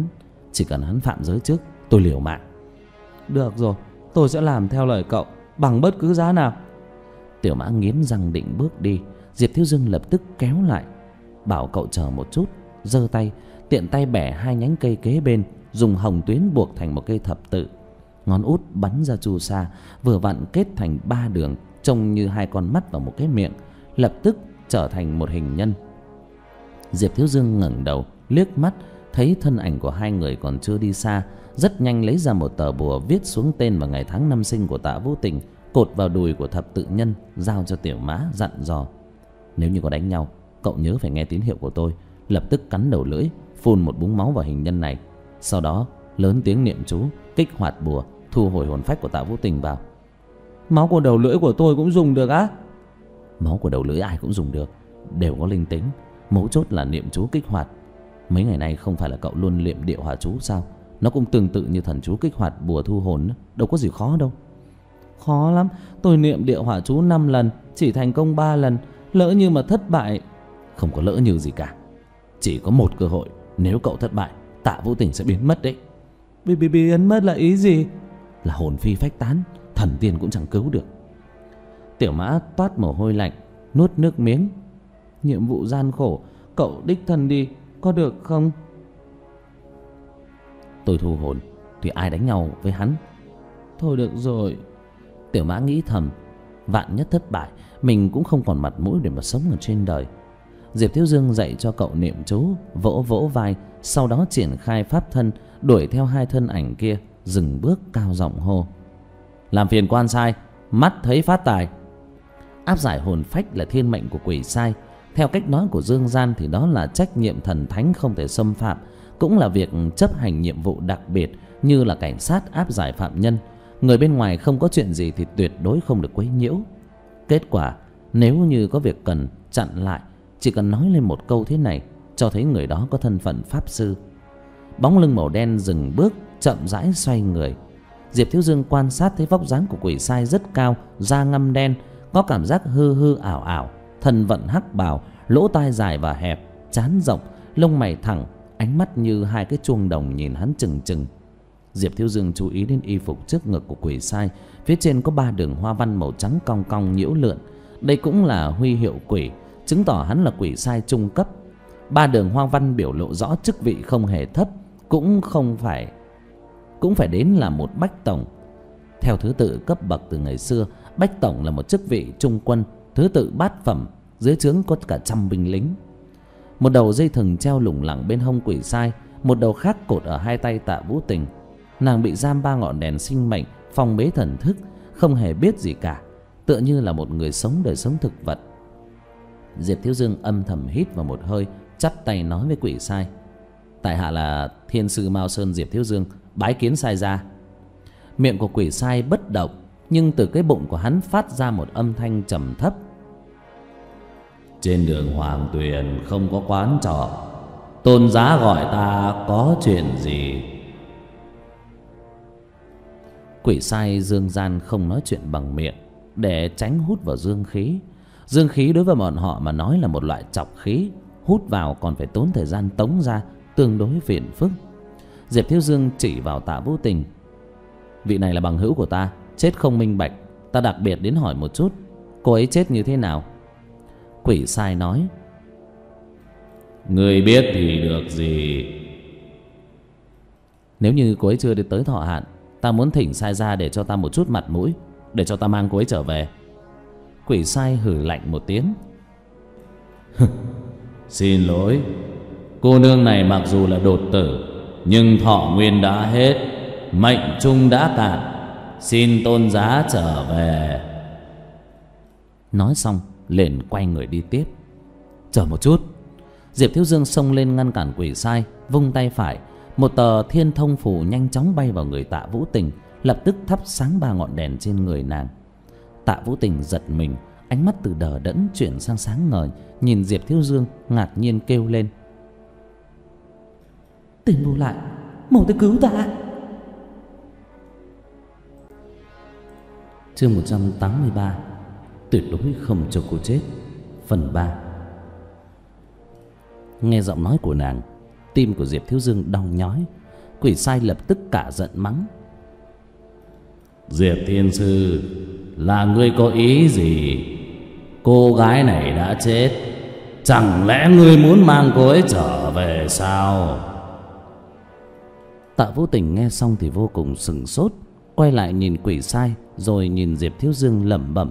Chỉ cần hắn phạm giới trước, tôi liều mạng. Được rồi, tôi sẽ làm theo lời cậu bằng bất cứ giá nào. Tiểu Mã nghiến răng định bước đi. Diệp Thiếu Dương lập tức kéo lại, bảo cậu chờ một chút, giơ tay tiện tay bẻ hai nhánh cây kế bên, dùng hồng tuyến buộc thành một cây thập tự. Ngón út bắn ra chu sa, vừa vặn kết thành ba đường, trông như hai con mắt vào một cái miệng, lập tức trở thành một hình nhân. Diệp Thiếu Dương ngẩng đầu liếc mắt, thấy thân ảnh của hai người còn chưa đi xa, rất nhanh lấy ra một tờ bùa viết xuống tên và ngày tháng năm sinh của Tạ Vũ Tình, cột vào đùi của thập tự nhân, giao cho Tiểu Mã, dặn dò: nếu như có đánh nhau, cậu nhớ phải nghe tín hiệu của tôi, lập tức cắn đầu lưỡi, phun một búng máu vào hình nhân này, sau đó lớn tiếng niệm chú, kích hoạt bùa, thu hồi hồn phách của Tạ Vũ Tình vào. Máu của đầu lưỡi của tôi cũng dùng được á? Máu của đầu lưỡi ai cũng dùng được, đều có linh tính, mấu chốt là niệm chú kích hoạt. Mấy ngày nay không phải là cậu luôn niệm Địa Hỏa chú sao? Nó cũng tương tự như thần chú kích hoạt bùa thu hồn, đâu có gì khó đâu. Khó lắm, tôi niệm Địa Hỏa chú năm lần, chỉ thành công ba lần, lỡ như mà thất bại. Không có lỡ như gì cả, chỉ có một cơ hội, nếu cậu thất bại, Tạ Vũ Tình sẽ biến mất đấy. Bị bị biến mất là ý gì? Là hồn phi phách tán, thần tiên cũng chẳng cứu được. Tiểu Mã toát mồ hôi lạnh, nuốt nước miếng. Nhiệm vụ gian khổ, cậu đích thân đi, có được không? Tôi thu hồn thì ai đánh nhau với hắn? Thôi được rồi. Tiểu Mã nghĩ thầm, vạn nhất thất bại, mình cũng không còn mặt mũi để mà sống ở trên đời. Diệp Thiếu Dương dạy cho cậu niệm chú, vỗ vỗ vai, sau đó triển khai pháp thân, đuổi theo hai thân ảnh kia, dừng bước cao giọng hô: làm phiền quan sai, mắt thấy phát tài. Áp giải hồn phách là thiên mệnh của quỷ sai. Theo cách nói của Dương Gian thì đó là trách nhiệm thần thánh không thể xâm phạm, cũng là việc chấp hành nhiệm vụ đặc biệt như là cảnh sát áp giải phạm nhân. Người bên ngoài không có chuyện gì thì tuyệt đối không được quấy nhiễu. Kết quả, nếu như có việc cần chặn lại, chỉ cần nói lên một câu thế này, cho thấy người đó có thân phận pháp sư. Bóng lưng màu đen dừng bước, chậm rãi xoay người. Diệp Thiếu Dương quan sát thấy vóc dáng của quỷ sai rất cao, da ngăm đen, có cảm giác hư hư ảo ảo, thân vận hắc bào, lỗ tai dài và hẹp, trán rộng, lông mày thẳng, ánh mắt như hai cái chuông đồng nhìn hắn chừng chừng. Diệp Thiếu Dương chú ý đến y phục trước ngực của quỷ sai, phía trên có ba đường hoa văn màu trắng cong cong nhiễu lượn. Đây cũng là huy hiệu quỷ, chứng tỏ hắn là quỷ sai trung cấp. Ba đường hoa văn biểu lộ rõ chức vị không hề thấp, cũng không phải cũng phải đến là một bách tổng. Theo thứ tự cấp bậc từ ngày xưa, bách tổng là một chức vị trung quân, thứ tự bát phẩm, dưới trướng có cả trăm binh lính. Một đầu dây thừng treo lủng lẳng bên hông quỷ sai, một đầu khác cột ở hai tay Tạ Vũ Tình. Nàng bị giam ba ngọn đèn sinh mệnh, phong bế thần thức, không hề biết gì cả, tựa như là một người sống đời sống thực vật. Diệp Thiếu Dương âm thầm hít vào một hơi, chắp tay nói với quỷ sai: tại hạ là Thiên sư Mao Sơn Diệp Thiếu Dương, bái kiến sai gia. Miệng của quỷ sai bất động, nhưng từ cái bụng của hắn phát ra một âm thanh trầm thấp: trên đường Hoàng Tuyền không có quán trọ, tôn giá gọi ta có chuyện gì? Quỷ sai Dương Gian không nói chuyện bằng miệng, để tránh hút vào dương khí. Dương khí đối với bọn họ mà nói là một loại trọc khí, hút vào còn phải tốn thời gian tống ra, tương đối phiền phức. Diệp Thiếu Dương chỉ vào Tạ Vũ Tình: vị này là bằng hữu của ta, chết không minh bạch, ta đặc biệt đến hỏi một chút, cô ấy chết như thế nào? Quỷ sai nói: người biết thì được gì? Nếu như cô ấy chưa được tới thọ hạn, ta muốn thỉnh sai ra để cho ta một chút mặt mũi, để cho ta mang cô ấy trở về. Quỷ sai hử lạnh một tiếng: xin lỗi, cô nương này mặc dù là đột tử, nhưng thọ nguyên đã hết, mệnh chung đã cạn, xin tôn giá trở về. Nói xong liền quay người đi tiếp. Chờ một chút. Diệp Thiếu Dương xông lên ngăn cản quỷ sai, vung tay phải, một tờ thiên thông phù nhanh chóng bay vào người Tạ Vũ Tình, lập tức thắp sáng ba ngọn đèn trên người nàng. Tạ Vũ Tình giật mình, ánh mắt từ đờ đẫn chuyển sang sáng ngời, nhìn Diệp Thiếu Dương ngạc nhiên kêu lên: tỉnh bù lại, mau tới cứu ta. Chương một trăm tám mươi ba, tuyệt đối không cho cô chết, phần ba. Nghe giọng nói của nàng, tim của Diệp Thiếu Dương đau nhói. Quỷ sai lập tức cả giận mắng: Diệp Thiên Sư, là ngươi có ý gì? Cô gái này đã chết, chẳng lẽ ngươi muốn mang cô ấy trở về sao? Tạ Vô Tình nghe xong thì vô cùng sửng sốt, quay lại nhìn quỷ sai, rồi nhìn Diệp Thiếu Dương lẩm bẩm: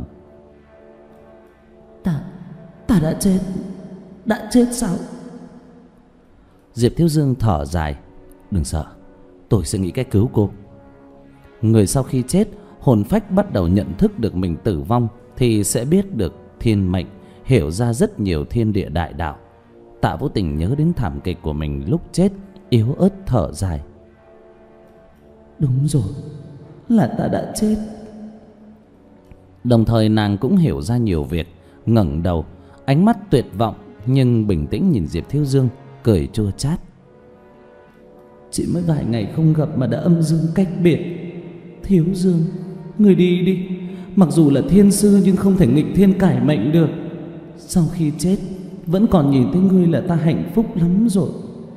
Ta, ta đã chết, đã chết sao? Diệp Thiếu Dương thở dài: Đừng sợ, tôi sẽ nghĩ cách cứu cô. Người sau khi chết, hồn phách bắt đầu nhận thức được mình tử vong thì sẽ biết được thiên mệnh, hiểu ra rất nhiều thiên địa đại đạo. Tạ Vô Tình nhớ đến thảm kịch của mình lúc chết, yếu ớt thở dài: Đúng rồi, là ta đã chết. Đồng thời nàng cũng hiểu ra nhiều việc, ngẩng đầu, ánh mắt tuyệt vọng nhưng bình tĩnh nhìn Diệp Thiếu Dương, cười chua chát: Chỉ mới vài ngày không gặp mà đã âm dương cách biệt. Thiếu Dương, người đi đi. Mặc dù là thiên sư nhưng không thể nghịch thiên cải mệnh được. Sau khi chết vẫn còn nhìn thấy ngươi là ta hạnh phúc lắm rồi.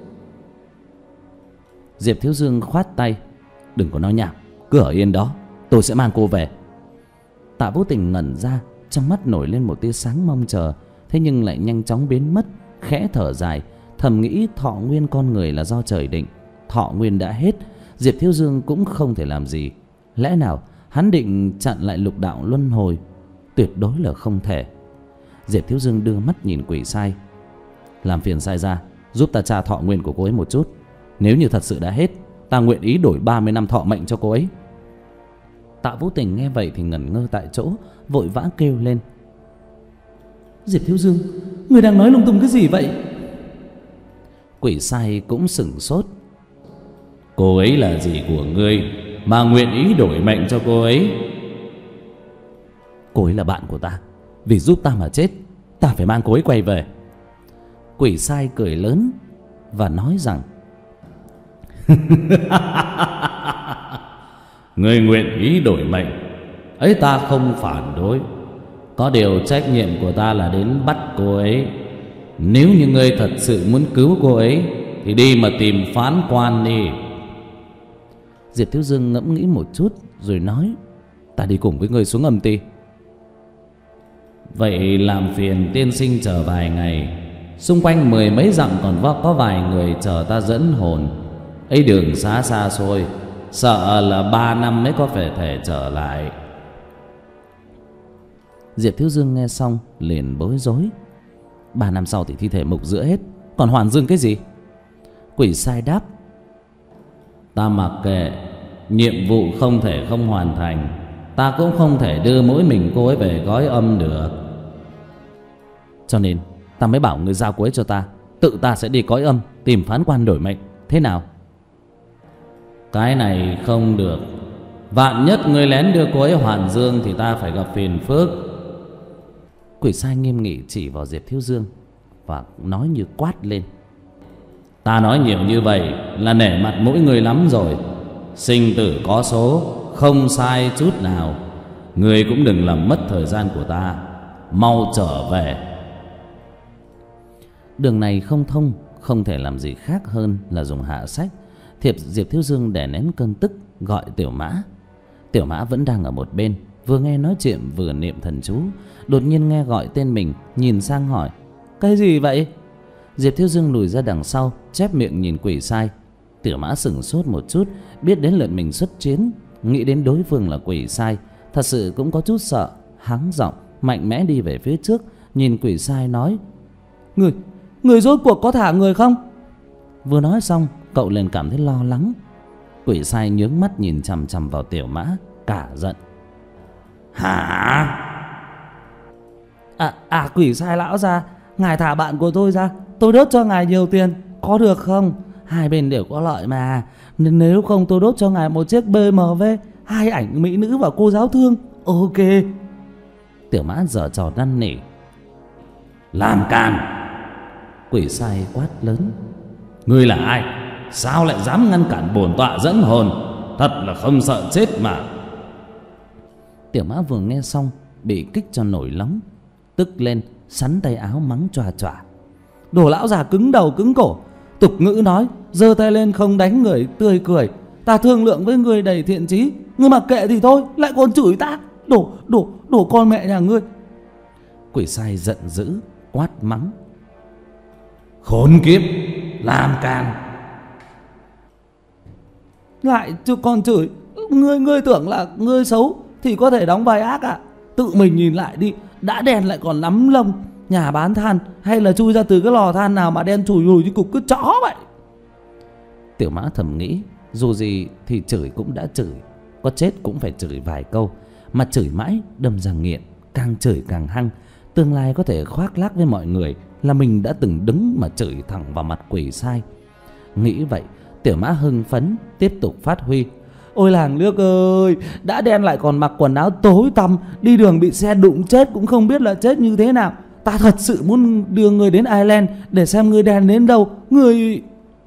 Diệp Thiếu Dương khoát tay: Đừng có nói nhảm, cứ ở yên đó, tôi sẽ mang cô về. Tạ Vô Tình ngẩn ra, trong mắt nổi lên một tia sáng mong chờ, thế nhưng lại nhanh chóng biến mất, khẽ thở dài, thầm nghĩ thọ nguyên con người là do trời định. Thọ nguyên đã hết, Diệp Thiếu Dương cũng không thể làm gì. Lẽ nào hắn định chặn lại lục đạo luân hồi? Tuyệt đối là không thể. Diệp Thiếu Dương đưa mắt nhìn quỷ sai: Làm phiền sai ra, giúp ta tra thọ nguyên của cô ấy một chút. Nếu như thật sự đã hết, ta nguyện ý đổi ba mươi năm thọ mệnh cho cô ấy. Tạ Vô Tình nghe vậy thì ngẩn ngơ tại chỗ, vội vã kêu lên: Diệp Thiếu Dương, người đang nói lung tung cái gì vậy? Quỷ sai cũng sửng sốt: Cô ấy là gì của ngươi mà nguyện ý đổi mệnh cho cô ấy? Cô ấy là bạn của ta, vì giúp ta mà chết, ta phải mang cô ấy quay về. Quỷ sai cười lớn và nói rằng: Ngươi nguyện ý đổi mệnh ấy, ta không phản đối. Có điều trách nhiệm của ta là đến bắt cô ấy. Nếu như ngươi thật sự muốn cứu cô ấy thì đi mà tìm phán quan đi. Diệp Thiếu Dương ngẫm nghĩ một chút rồi nói: Ta đi cùng với ngươi xuống âm ty. Vậy làm phiền tiên sinh chờ vài ngày. Xung quanh mười mấy dặm còn có vài người chờ ta dẫn hồn. Ấy đường xa xa xôi, sợ là ba năm mới có thể thể trở lại. Diệp Thiếu Dương nghe xong liền bối rối: Ba năm sau thì thi thể mục rữa hết, còn hoàn dương cái gì? Quỷ sai đáp: Ta mặc kệ, nhiệm vụ không thể không hoàn thành. Ta cũng không thể đưa mỗi mình cô ấy về gói âm được. Cho nên ta mới bảo người giao cô ấy cho ta, tự ta sẽ đi cõi âm tìm phán quan đổi mệnh. Thế nào? Cái này không được. Vạn nhất người lén đưa cô ấy hoàn dương thì ta phải gặp phiền phức. Quỷ sai nghiêm nghị chỉ vào Diệp Thiếu Dương và nói như quát lên: Ta nói nhiều như vậy là nể mặt mỗi người lắm rồi. Sinh tử có số, không sai chút nào. Người cũng đừng làm mất thời gian của ta, mau trở về. Đường này không thông, không thể làm gì khác hơn là dùng hạ sách. Thiệp Diệp Thiếu Dương đè nén cơn tức, gọi Tiểu Mã. Tiểu Mã vẫn đang ở một bên, vừa nghe nói chuyện vừa niệm thần chú. Đột nhiên nghe gọi tên mình, nhìn sang hỏi: Cái gì vậy? Diệp Thiếu Dương lùi ra đằng sau, chép miệng nhìn quỷ sai. Tiểu Mã sửng sốt một chút, biết đến lượt mình xuất chiến, nghĩ đến đối phương là quỷ sai, thật sự cũng có chút sợ, hắng giọng mạnh mẽ đi về phía trước, nhìn quỷ sai nói: Người, người rốt cuộc có thả người không? Vừa nói xong, cậu liền cảm thấy lo lắng. Quỷ sai nhướng mắt nhìn chằm chằm vào Tiểu Mã, cả giận: Hả? À, à quỷ sai lão gia, ngài thả bạn của tôi ra, tôi đốt cho ngài nhiều tiền, có được không? Hai bên đều có lợi mà. Nên nếu không tôi đốt cho ngài một chiếc bê em vê, hai ảnh mỹ nữ và cô giáo thương. Ok. Tiểu Mã giở trò năn nỉ: Làm càn! Quỷ sai quát lớn: Ngươi là ai? Sao lại dám ngăn cản bổn tọa dẫn hồn? Thật là không sợ chết mà. Tiểu Mã vừa nghe xong bị kích cho nổi nóng, tức lên sắn tay áo mắng choà choà: Đồ lão già cứng đầu cứng cổ. Tục ngữ nói giơ tay lên không đánh người, tươi cười. Ta thương lượng với ngươi đầy thiện chí, ngươi mặc kệ thì thôi, lại còn chửi ta. Đổ, đổ, đổ con mẹ nhà ngươi. Quỷ sai giận dữ, quát mắng. Khốn kiếp, làm càn. Lại chứ con chửi. Ngươi, ngươi tưởng là ngươi xấu thì có thể đóng vai ác à? Tự mình nhìn lại đi, đã đen lại còn lắm lông. Nhà bán than hay là chui ra từ cái lò than nào mà đen chùi lùi như cục cứ chó vậy. Tiểu Mã thầm nghĩ, dù gì thì chửi cũng đã chửi, có chết cũng phải chửi vài câu. Mà chửi mãi đâm ra nghiện, càng chửi càng hăng. Tương lai có thể khoác lác với mọi người là mình đã từng đứng mà chửi thẳng vào mặt quỷ sai. Nghĩ vậy, Tiểu Mã hưng phấn tiếp tục phát huy. Ôi làng nước ơi, đã đen lại còn mặc quần áo tối tăm, đi đường bị xe đụng chết cũng không biết là chết như thế nào. Ta thật sự muốn đưa người đến Ireland để xem người đen đến đâu. Người...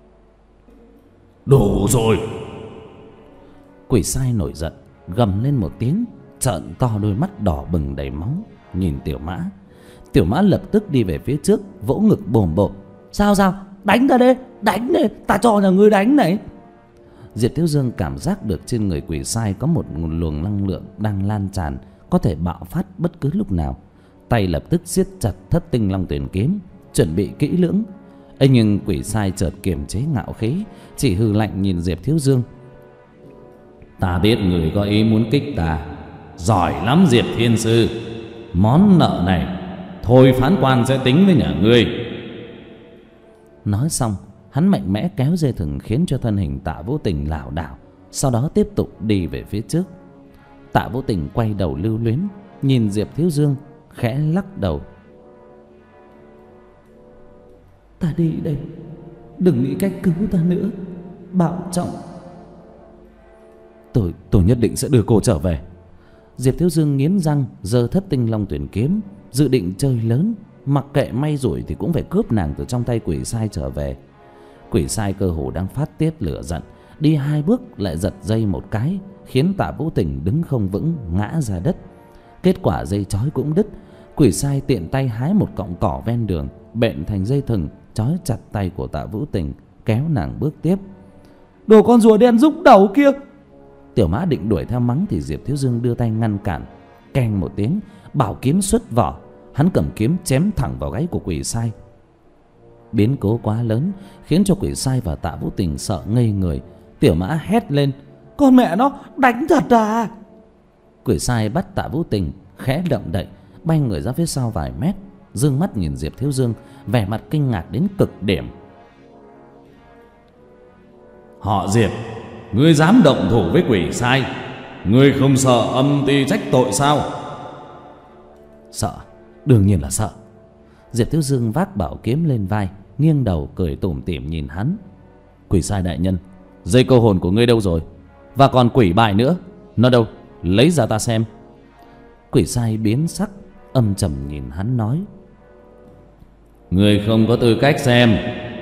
Đủ rồi. Quỷ sai nổi giận, gầm lên một tiếng, trợn to đôi mắt đỏ bừng đầy máu nhìn Tiểu Mã. Tiểu Mã lập tức đi về phía trước, vỗ ngực bồm bộp. Sao sao, đánh ta đi, đánh đi, ta cho nhà ngươi đánh này. Diệp Thiếu Dương cảm giác được trên người quỷ sai có một luồng năng lượng đang lan tràn, có thể bạo phát bất cứ lúc nào. Tay lập tức siết chặt Thất Tinh Long Tuyển kiếm, chuẩn bị kỹ lưỡng. ấy nhưng quỷ sai chợt kiềm chế ngạo khí, chỉ hừ lạnh nhìn Diệp Thiếu Dương. Ta biết người có ý muốn kích ta, giỏi lắm Diệp Thiên Sư. Món nợ này thôi phán quan sẽ tính với nhà ngươi. Nói xong, hắn mạnh mẽ kéo dây thừng khiến cho thân hình Tạ Vũ Tình lảo đảo, sau đó tiếp tục đi về phía trước. Tạ Vũ Tình quay đầu lưu luyến nhìn Diệp Thiếu Dương, khẽ lắc đầu. Ta đi đây, đừng nghĩ cách cứu ta nữa, bảo trọng. Tôi, tôi nhất định sẽ đưa cô trở về. Diệp Thiếu Dương nghiến răng giơ Thất Tinh Long Tuyển kiếm, dự định chơi lớn, mặc kệ may rủi thì cũng phải cướp nàng từ trong tay quỷ sai trở về. Quỷ sai cơ hồ đang phát tiết lửa giận, đi hai bước lại giật dây một cái, khiến Tạ Vũ Tình đứng không vững, ngã ra đất. Kết quả dây trói cũng đứt. Quỷ sai tiện tay hái một cọng cỏ ven đường, bện thành dây thừng trói chặt tay của Tạ Vũ Tình, kéo nàng bước tiếp. Đồ con rùa đen rúc đầu kia! Tiểu Mã định đuổi theo mắng thì Diệp Thiếu Dương đưa tay ngăn cản. Keng một tiếng, bảo kiếm xuất vỏ, hắn cầm kiếm chém thẳng vào gáy của quỷ sai. Biến cố quá lớn khiến cho quỷ sai và Tạ Vũ Tình sợ ngây người. Tiểu Mã hét lên. Con mẹ nó, đánh thật à? Quỷ sai bắt Tạ Vũ Tình khẽ động đậy, bay người ra phía sau vài mét, dương mắt nhìn Diệp Thiếu Dương, vẻ mặt kinh ngạc đến cực điểm. Họ Diệp, ngươi dám động thủ với quỷ sai, ngươi không sợ âm ty trách tội sao? Sợ, đương nhiên là sợ. Diệp Thiếu Dương vác bảo kiếm lên vai, nghiêng đầu cười tủm tỉm nhìn hắn. Quỷ sai đại nhân, dây câu hồn của ngươi đâu rồi? Và còn quỷ bài nữa, nó đâu? Lấy ra ta xem. Quỷ sai biến sắc, âm trầm nhìn hắn nói. Ngươi không có tư cách xem.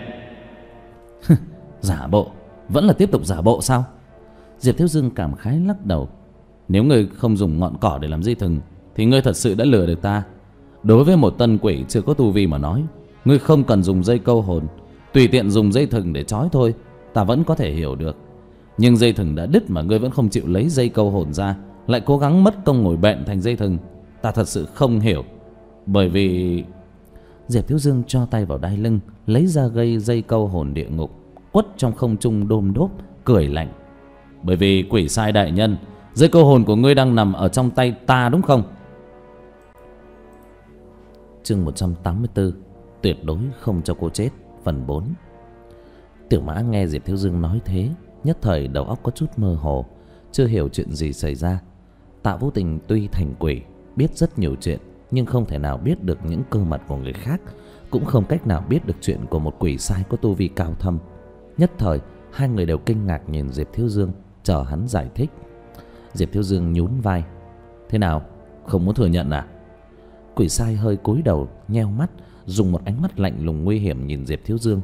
Giả bộ, vẫn là tiếp tục giả bộ sao? Diệp Thiếu Dương cảm khái lắc đầu. Nếu ngươi không dùng ngọn cỏ để làm dây thừng thì ngươi thật sự đã lừa được ta. Đối với một tân quỷ chưa có tu vi mà nói, ngươi không cần dùng dây câu hồn, tùy tiện dùng dây thừng để trói thôi, ta vẫn có thể hiểu được. Nhưng dây thừng đã đứt mà ngươi vẫn không chịu lấy dây câu hồn ra, lại cố gắng mất công ngồi bện thành dây thừng, ta thật sự không hiểu. Bởi vì... Diệp Thiếu Dương cho tay vào đai lưng, lấy ra gây dây câu hồn địa ngục, quất trong không trung đôm đốp, cười lạnh. Bởi vì quỷ sai đại nhân, dây câu hồn của ngươi đang nằm ở trong tay ta đúng không? Chương một trăm tám mươi tư, tuyệt đối không cho cô chết, phần bốn. Tiểu Mã nghe Diệp Thiếu Dương nói thế, nhất thời đầu óc có chút mơ hồ, chưa hiểu chuyện gì xảy ra. Tạ Vũ Tình tuy thành quỷ, biết rất nhiều chuyện, nhưng không thể nào biết được những cơ mật của người khác, cũng không cách nào biết được chuyện của một quỷ sai có tu vi cao thâm. Nhất thời hai người đều kinh ngạc nhìn Diệp Thiếu Dương, chờ hắn giải thích. Diệp Thiếu Dương nhún vai. Thế nào, không muốn thừa nhận à? Quỷ sai hơi cúi đầu, nheo mắt, dùng một ánh mắt lạnh lùng nguy hiểm nhìn Diệp Thiếu Dương.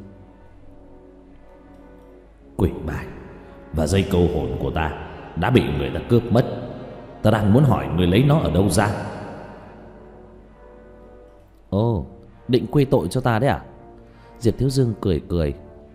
Quỷ bài và dây câu hồn của ta đã bị người ta cướp mất. Ta đang muốn hỏi người lấy nó ở đâu ra. Ồ, định quy tội cho ta đấy à? Diệp Thiếu Dương cười cười.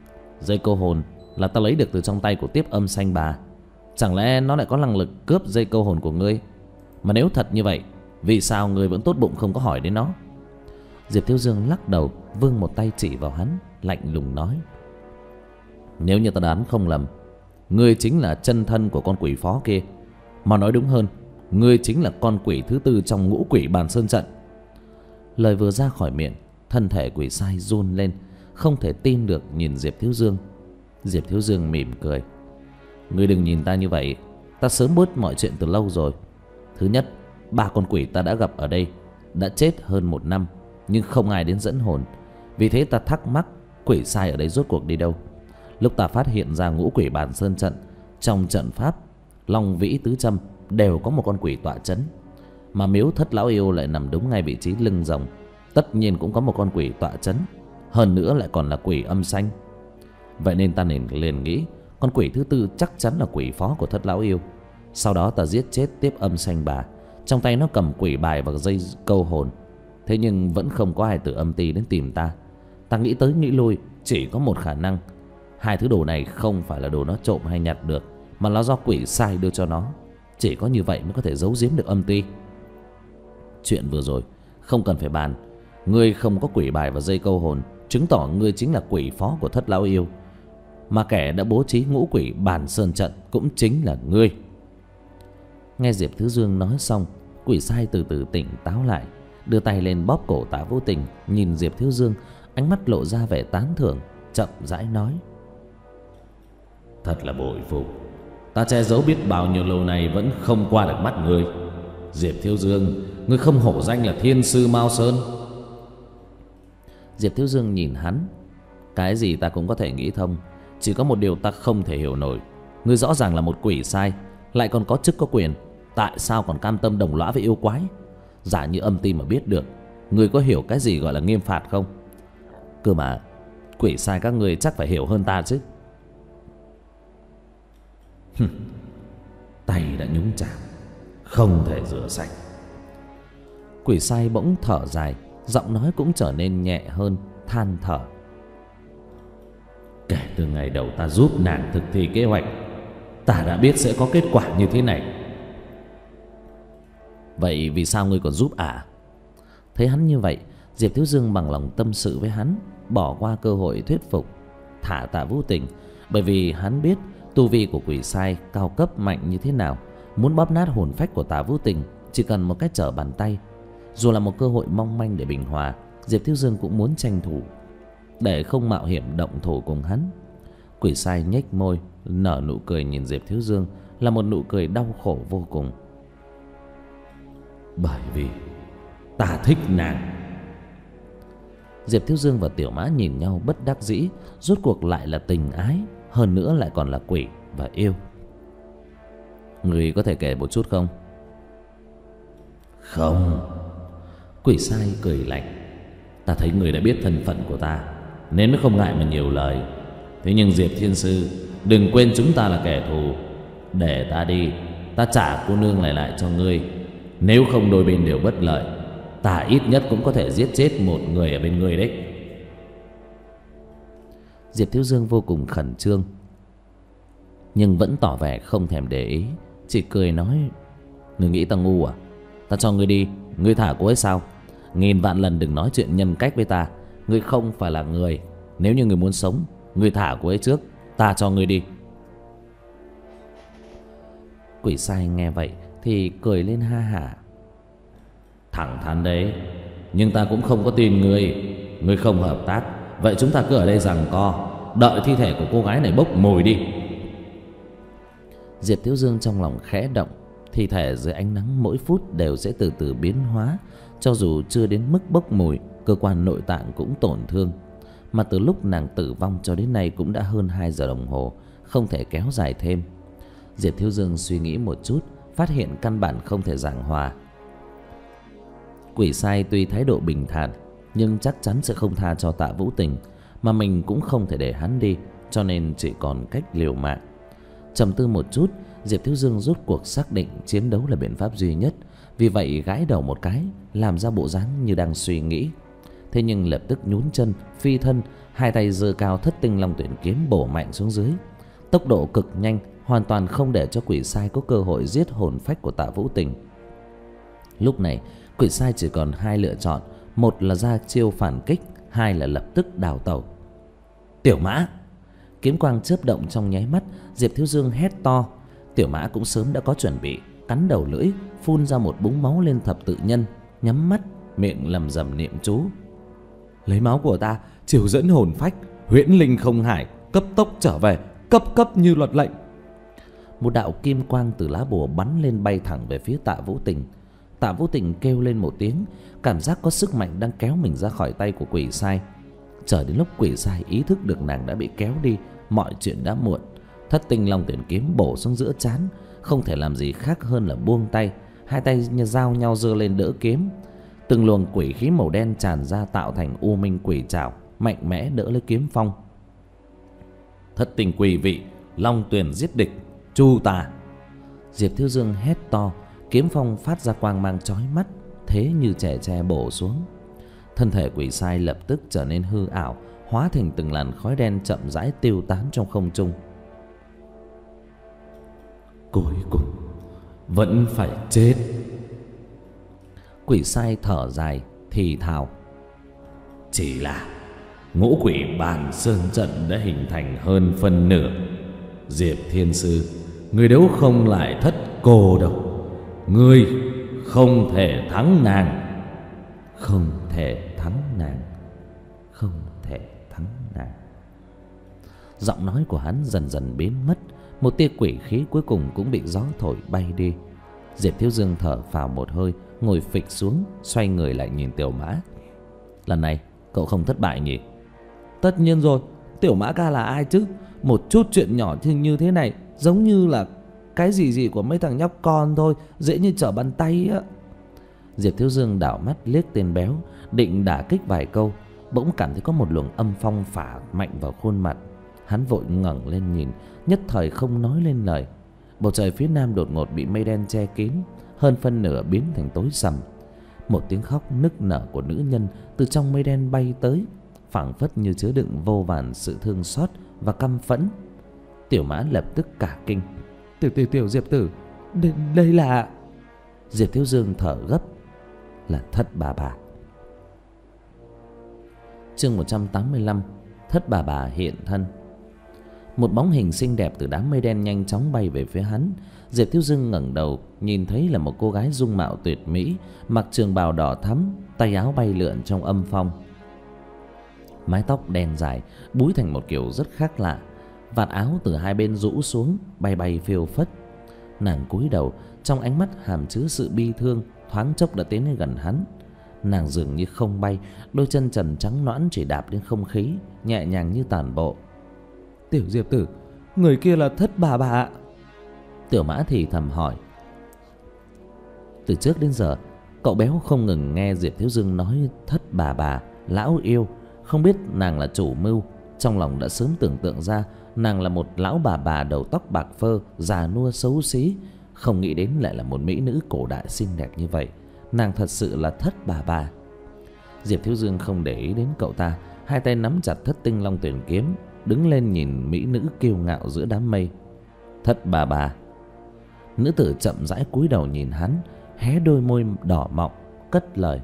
Dây câu hồn là ta lấy được từ trong tay của Tiếp Âm Xanh Bà. Chẳng lẽ nó lại có năng lực cướp dây câu hồn của ngươi? Mà nếu thật như vậy, vì sao ngươi vẫn tốt bụng không có hỏi đến nó? Diệp Thiếu Dương lắc đầu, vươn một tay chỉ vào hắn, lạnh lùng nói: Nếu như ta đoán không lầm, ngươi chính là chân thân của con quỷ phó kia. Mà nói đúng hơn, ngươi chính là con quỷ thứ tư trong ngũ quỷ bàn sơn trận. Lời vừa ra khỏi miệng, thân thể quỷ sai run lên, không thể tin được nhìn Diệp Thiếu Dương. Diệp Thiếu Dương mỉm cười: Ngươi đừng nhìn ta như vậy, ta sớm biết mọi chuyện từ lâu rồi. Thứ nhất, ba con quỷ ta đã gặp ở đây đã chết hơn một năm, nhưng không ai đến dẫn hồn. Vì thế ta thắc mắc quỷ sai ở đây rốt cuộc đi đâu. Lúc ta phát hiện ra ngũ quỷ bàn sơn trận, trong trận pháp Long Vĩ Tứ Châm đều có một con quỷ tọa chấn, mà miếu Thất Lão Yêu lại nằm đúng ngay vị trí lưng rồng, tất nhiên cũng có một con quỷ tọa chấn, hơn nữa lại còn là quỷ âm xanh. Vậy nên ta nên liền nghĩ con quỷ thứ tư chắc chắn là quỷ phó của Thất Lão Yêu. Sau đó ta giết chết Tiếp Âm Xanh Bà, trong tay nó cầm quỷ bài và dây câu hồn. Thế nhưng vẫn không có ai từ âm ty đến tìm ta. Ta nghĩ tới nghĩ lui, chỉ có một khả năng: hai thứ đồ này không phải là đồ nó trộm hay nhặt được, mà nó do quỷ sai đưa cho nó. Chỉ có như vậy mới có thể giấu giếm được âm ty. Chuyện vừa rồi không cần phải bàn. Ngươi không có quỷ bài và dây câu hồn, chứng tỏ ngươi chính là quỷ phó của Thất Lão Yêu, mà kẻ đã bố trí ngũ quỷ bàn sơn trận cũng chính là ngươi. Nghe Diệp Thứ Dương nói xong, quỷ sai từ từ tỉnh táo lại, đưa tay lên bóp cổ Tạ Vũ Tình, nhìn Diệp Thiếu Dương, ánh mắt lộ ra vẻ tán thưởng, chậm rãi nói: Thật là bội phục, ta che giấu biết bao nhiêu lâu nay vẫn không qua được mắt ngươi. Diệp Thiếu Dương, ngươi không hổ danh là Thiên Sư Mao Sơn. Diệp Thiếu Dương nhìn hắn: Cái gì ta cũng có thể nghĩ thông, chỉ có một điều ta không thể hiểu nổi. Ngươi rõ ràng là một quỷ sai, lại còn có chức có quyền, tại sao còn cam tâm đồng lõa với yêu quái? Giả như âm ty mà biết được, ngươi có hiểu cái gì gọi là nghiêm phạt không? Cơ mà quỷ sai các ngươi chắc phải hiểu hơn ta chứ. Tay đã nhúng chạm, không thể rửa sạch. Quỷ sai bỗng thở dài, giọng nói cũng trở nên nhẹ hơn, than thở: Kể từ ngày đầu ta giúp nàng thực thi kế hoạch, ta đã biết sẽ có kết quả như thế này. Vậy vì sao ngươi còn giúp ả? À? Thấy hắn như vậy, Diệp Thiếu Dương bằng lòng tâm sự với hắn, bỏ qua cơ hội thuyết phục, thả Tạ Vũ Tình. Bởi vì hắn biết tu vi của quỷ sai cao cấp mạnh như thế nào, muốn bóp nát hồn phách của Tạ Vũ Tình chỉ cần một cái trở bàn tay. Dù là một cơ hội mong manh để bình hòa, Diệp Thiếu Dương cũng muốn tranh thủ, để không mạo hiểm động thủ cùng hắn. Quỷ sai nhếch môi, nở nụ cười nhìn Diệp Thiếu Dương, là một nụ cười đau khổ vô cùng. Bởi vì ta thích nàng. Diệp Thiếu Dương và Tiểu Mã nhìn nhau bất đắc dĩ, rốt cuộc lại là tình ái, hơn nữa lại còn là quỷ và yêu. Người có thể kể một chút không? Không. Quỷ sai cười lạnh: Ta thấy người đã biết thân phận của ta, nên mới không ngại mà nhiều lời. Thế nhưng Diệp Thiên Sư, đừng quên chúng ta là kẻ thù. Để ta đi, ta trả cô nương này lại cho ngươi. Nếu không đôi bên đều bất lợi, ta ít nhất cũng có thể giết chết một người ở bên ngươi đấy. Diệp Thiếu Dương vô cùng khẩn trương, nhưng vẫn tỏ vẻ không thèm để ý, chỉ cười nói: Ngươi nghĩ ta ngu à? Ta cho ngươi đi, ngươi thả cô ấy sao? Nghìn vạn lần đừng nói chuyện nhân cách với ta. Ngươi không phải là người. Nếu như ngươi muốn sống, ngươi thả cô ấy trước, ta cho ngươi đi. Quỷ sai nghe vậy thì cười lên ha hả: Thẳng thắn đấy, nhưng ta cũng không có tin ngươi. Ngươi không hợp tác, vậy chúng ta cứ ở đây giằng co, đợi thi thể của cô gái này bốc mùi đi. Diệp Thiếu Dương trong lòng khẽ động. Thi thể dưới ánh nắng mỗi phút đều sẽ từ từ biến hóa, cho dù chưa đến mức bốc mùi, cơ quan nội tạng cũng tổn thương. Mà từ lúc nàng tử vong cho đến nay cũng đã hơn hai giờ đồng hồ, không thể kéo dài thêm. Diệp Thiếu Dương suy nghĩ một chút, phát hiện căn bản không thể giảng hòa. Quỷ sai tuy thái độ bình thản, nhưng chắc chắn sẽ không tha cho Tạ Vũ Tình, mà mình cũng không thể để hắn đi, cho nên chỉ còn cách liều mạng. Trầm tư một chút, Diệp Thiếu Dương rốt cuộc xác định chiến đấu là biện pháp duy nhất. Vì vậy gãi đầu một cái, làm ra bộ dáng như đang suy nghĩ. thế nhưng lập tức nhún chân phi thân, hai tay giơ cao thất tinh long tuyển kiếm bổ mạnh xuống dưới. Tốc độ cực nhanh, hoàn toàn không để cho quỷ sai có cơ hội giết hồn phách của Tạ Vũ Tình. Lúc này quỷ sai chỉ còn hai lựa chọn, một là ra chiêu phản kích, hai là lập tức đào tẩu. Tiểu Mã! Kiếm quang chớp động trong nháy mắt, Diệp Thiếu Dương hét to. Tiểu Mã cũng sớm đã có chuẩn bị, cắn đầu lưỡi, phun ra một búng máu lên thập tự nhân, nhắm mắt, miệng lẩm rẩm niệm chú. Lấy máu của ta, chiều dẫn hồn phách, huyễn linh không hải, cấp tốc trở về, cấp cấp như luật lệnh. Một đạo kim quang từ lá bùa bắn lên bay thẳng về phía Tạ Vũ Tình. Tạ Vũ Tình kêu lên một tiếng, cảm giác có sức mạnh đang kéo mình ra khỏi tay của quỷ sai. Chờ đến lúc quỷ sai ý thức được nàng đã bị kéo đi, mọi chuyện đã muộn. Thất tinh long tuyển kiếm bổ xuống giữa trán, không thể làm gì khác hơn là buông tay, hai tay giao nhau giơ lên đỡ kiếm. Từng luồng quỷ khí màu đen tràn ra tạo thành u minh quỷ trảo, mạnh mẽ đỡ lấy kiếm phong. Thất tình quỷ vị, long tuyển giết địch, chu tà! Diệp Thiếu Dương hét to, kiếm phong phát ra quang mang chói mắt, thế như chẻ tre bổ xuống. Thân thể quỷ sai lập tức trở nên hư ảo, hóa thành từng làn khói đen chậm rãi tiêu tán trong không trung. Cuối cùng vẫn phải chết. Quỷ sai thở dài thì thào. Chỉ là ngũ quỷ bàn sơn trận đã hình thành hơn phân nửa. Diệp Thiên Sư, người đấu không lại thất cô đâu. Ngươi không thể thắng nàng. Không thể thắng nàng. Không thể thắng nàng. Giọng nói của hắn dần dần biến mất, một tia quỷ khí cuối cùng cũng bị gió thổi bay đi. Diệp Thiếu Dương thở phào một hơi, ngồi phịch xuống, xoay người lại nhìn Tiểu Mã. Lần này cậu không thất bại nhỉ? Tất nhiên rồi, Tiểu Mã ca là ai chứ? Một chút chuyện nhỏ như thế này giống như là cái gì gì của mấy thằng nhóc con thôi, dễ như trở bàn tay á. Diệp Thiếu Dương đảo mắt liếc tên béo, định đả kích vài câu, bỗng cảm thấy có một luồng âm phong phả mạnh vào khuôn mặt. Hắn vội ngẩng lên nhìn, nhất thời không nói lên lời. Bầu trời phía nam đột ngột bị mây đen che kín, hơn phân nửa biến thành tối sầm. Một tiếng khóc nức nở của nữ nhân từ trong mây đen bay tới, phảng phất như chứa đựng vô vàn sự thương xót và căm phẫn. Tiểu Mã lập tức cả kinh. Tiểu tiểu tiểu Diệp tử, đây, đây là... Diệp Thiếu Dương thở gấp. Là Thất Bà Bà. Chương một trăm tám mươi lăm. Thất Bà Bà hiện thân. Một bóng hình xinh đẹp từ đám mây đen nhanh chóng bay về phía hắn. Diệp Thiếu Dương ngẩng đầu, nhìn thấy là một cô gái dung mạo tuyệt mỹ, mặc trường bào đỏ thắm, tay áo bay lượn trong âm phong. Mái tóc đen dài búi thành một kiểu rất khác lạ, vạt áo từ hai bên rũ xuống, bay bay phiêu phất. Nàng cúi đầu, trong ánh mắt hàm chứa sự bi thương, thoáng chốc đã tiến đến gần hắn. Nàng dường như không bay, đôi chân trần trắng nõn chỉ đạp lên không khí, nhẹ nhàng như tản bộ. Tiểu Diệp tử, người kia là Thất Bà Bà. Tiểu Mã thì thầm hỏi. Từ trước đến giờ, cậu béo không ngừng nghe Diệp Thiếu Dương nói Thất Bà Bà, lão yêu, không biết nàng là chủ mưu. Trong lòng đã sớm tưởng tượng ra nàng là một lão bà bà đầu tóc bạc phơ, già nua xấu xí, không nghĩ đến lại là một mỹ nữ cổ đại xinh đẹp như vậy. Nàng thật sự là Thất Bà Bà. Diệp Thiếu Dương không để ý đến cậu ta, hai tay nắm chặt thất tinh long tuyển kiếm, đứng lên nhìn mỹ nữ kiêu ngạo giữa đám mây. Thất Bà Bà. Nữ tử chậm rãi cúi đầu nhìn hắn, hé đôi môi đỏ mọng, cất lời.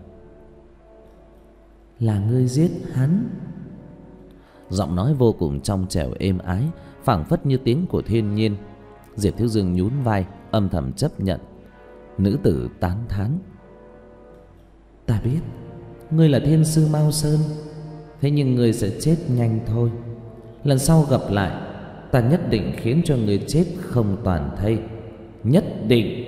Là ngươi giết hắn. Giọng nói vô cùng trong trẻo êm ái, phảng phất như tiếng của thiên nhiên. Diệp Thiếu Dương nhún vai, âm thầm chấp nhận. Nữ tử tán thán. Ta biết ngươi là thiên sư Mao Sơn, thế nhưng ngươi sẽ chết nhanh thôi. Lần sau gặp lại, ta nhất định khiến cho ngươi chết không toàn thây. Nhất định.